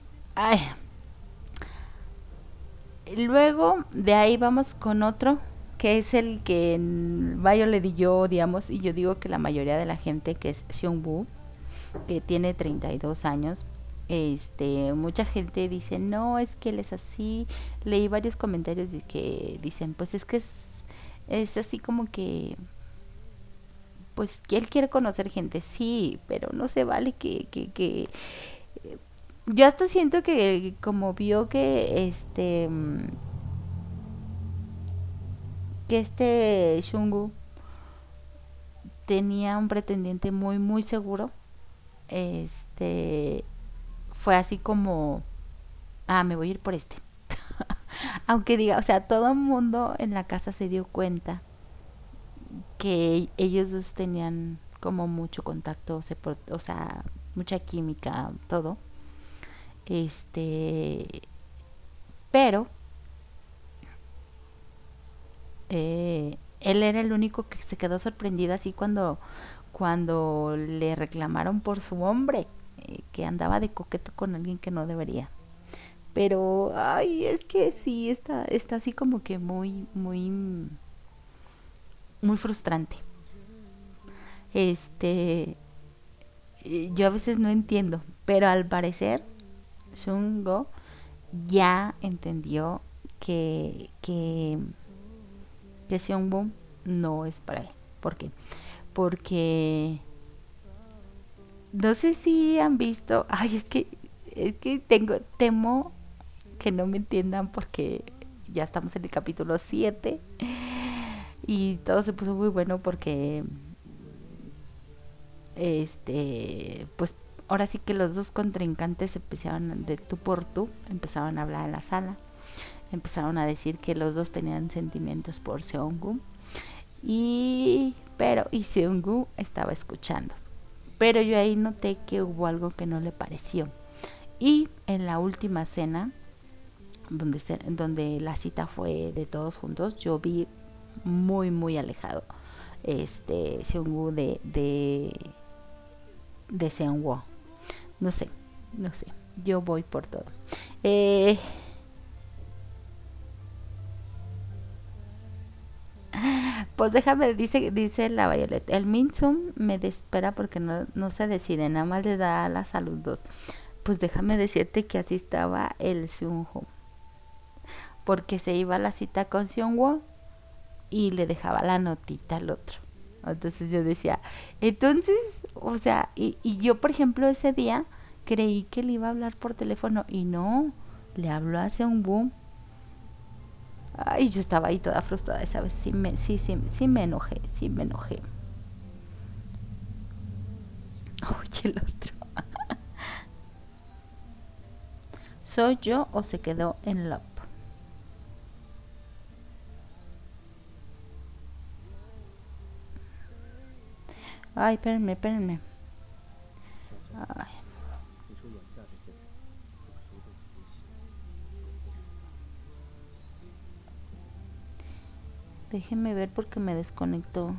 Luego de ahí vamos con otro que es el que Violet y yo odiamos, y yo digo que la mayoría de la gente, que es Seungwoo, que tiene 32 años, mucha gente dice, no, es que él es así. Leí varios comentarios que dicen, pues es que es así como que, pues que él quiere conocer gente, sí, pero no se vale que yo hasta siento que como vio que Seungwoo tenía un pretendiente muy muy seguro, fue así como, me voy a ir por aunque diga, o sea, todo el mundo en la casa se dio cuenta que ellos dos tenían como mucho contacto, o sea, mucha química, todo, pero él era el único que se quedó sorprendido así cuando le reclamaron por su hombre, que andaba de coqueto con alguien que no debería. Pero, ay, es que sí, está así como que muy, muy, muy frustrante. Yo a veces no entiendo, pero al parecer Seungwoo ya entendió que Seungwoo no es para él. ¿Por qué? Porque no sé si han visto, es que temo que no me entiendan, porque ya estamos en el capítulo 7 y todo se puso muy bueno porque pues ahora sí que los dos contrincantes empezaron de tú por tú, empezaron a hablar en la sala, empezaron a decir que los dos tenían sentimientos por Seungwoo, y Seungwoo estaba escuchando, pero yo ahí noté que hubo algo que no le pareció. Y en la última cena, donde la cita fue de todos juntos, yo vi muy muy alejado Seungwoo de Seungwoo. No sé, yo voy por todo. Pues déjame, dice la Violet, el Minsum me desespera porque no se decide, nada más le da la salud 2. Pues déjame decirte que así estaba el Seungwoo, porque se iba a la cita con Seungwoo y le dejaba la notita al otro. Entonces yo decía, entonces, o sea, y yo por ejemplo ese día creí que le iba a hablar por teléfono y no, le habló a Seungwoo. Ay, yo estaba ahí toda frustrada, ¿sabes? Sí me enojé. Oye, el otro. ¿Soy yo o se quedó en love? Ay, espérenme. Ay. Déjenme ver porque me desconectó.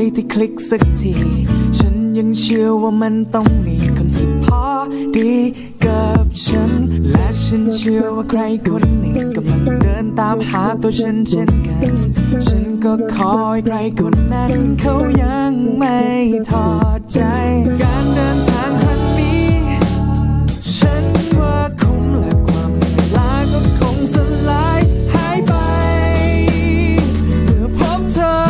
ที่คลิกสักทีฉันยังเชื่อว่ามันต้องมีคนที่พอดีกับฉันและฉันเชื่อว่าใครคนหนึ่งกำลังเดินตามหาตัวฉันเช่นกันฉันก็ขอให้ใครคนนั้นเขายังไม่ทอดใจการเดินทางครั้งนี้ฉันว่าคุ้มและความเหนื่อยล้าก็คงสลายหายไปเมื่อพบเธอ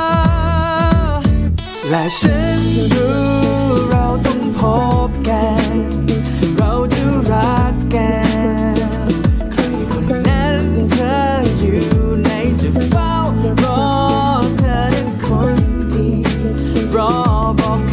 และฉันรู้เราต้องพบกันเราจะรักกันใครคนนั้นเธออยู่ไหนจะเฝ้ารอเธอเป็นคนดีรอบอก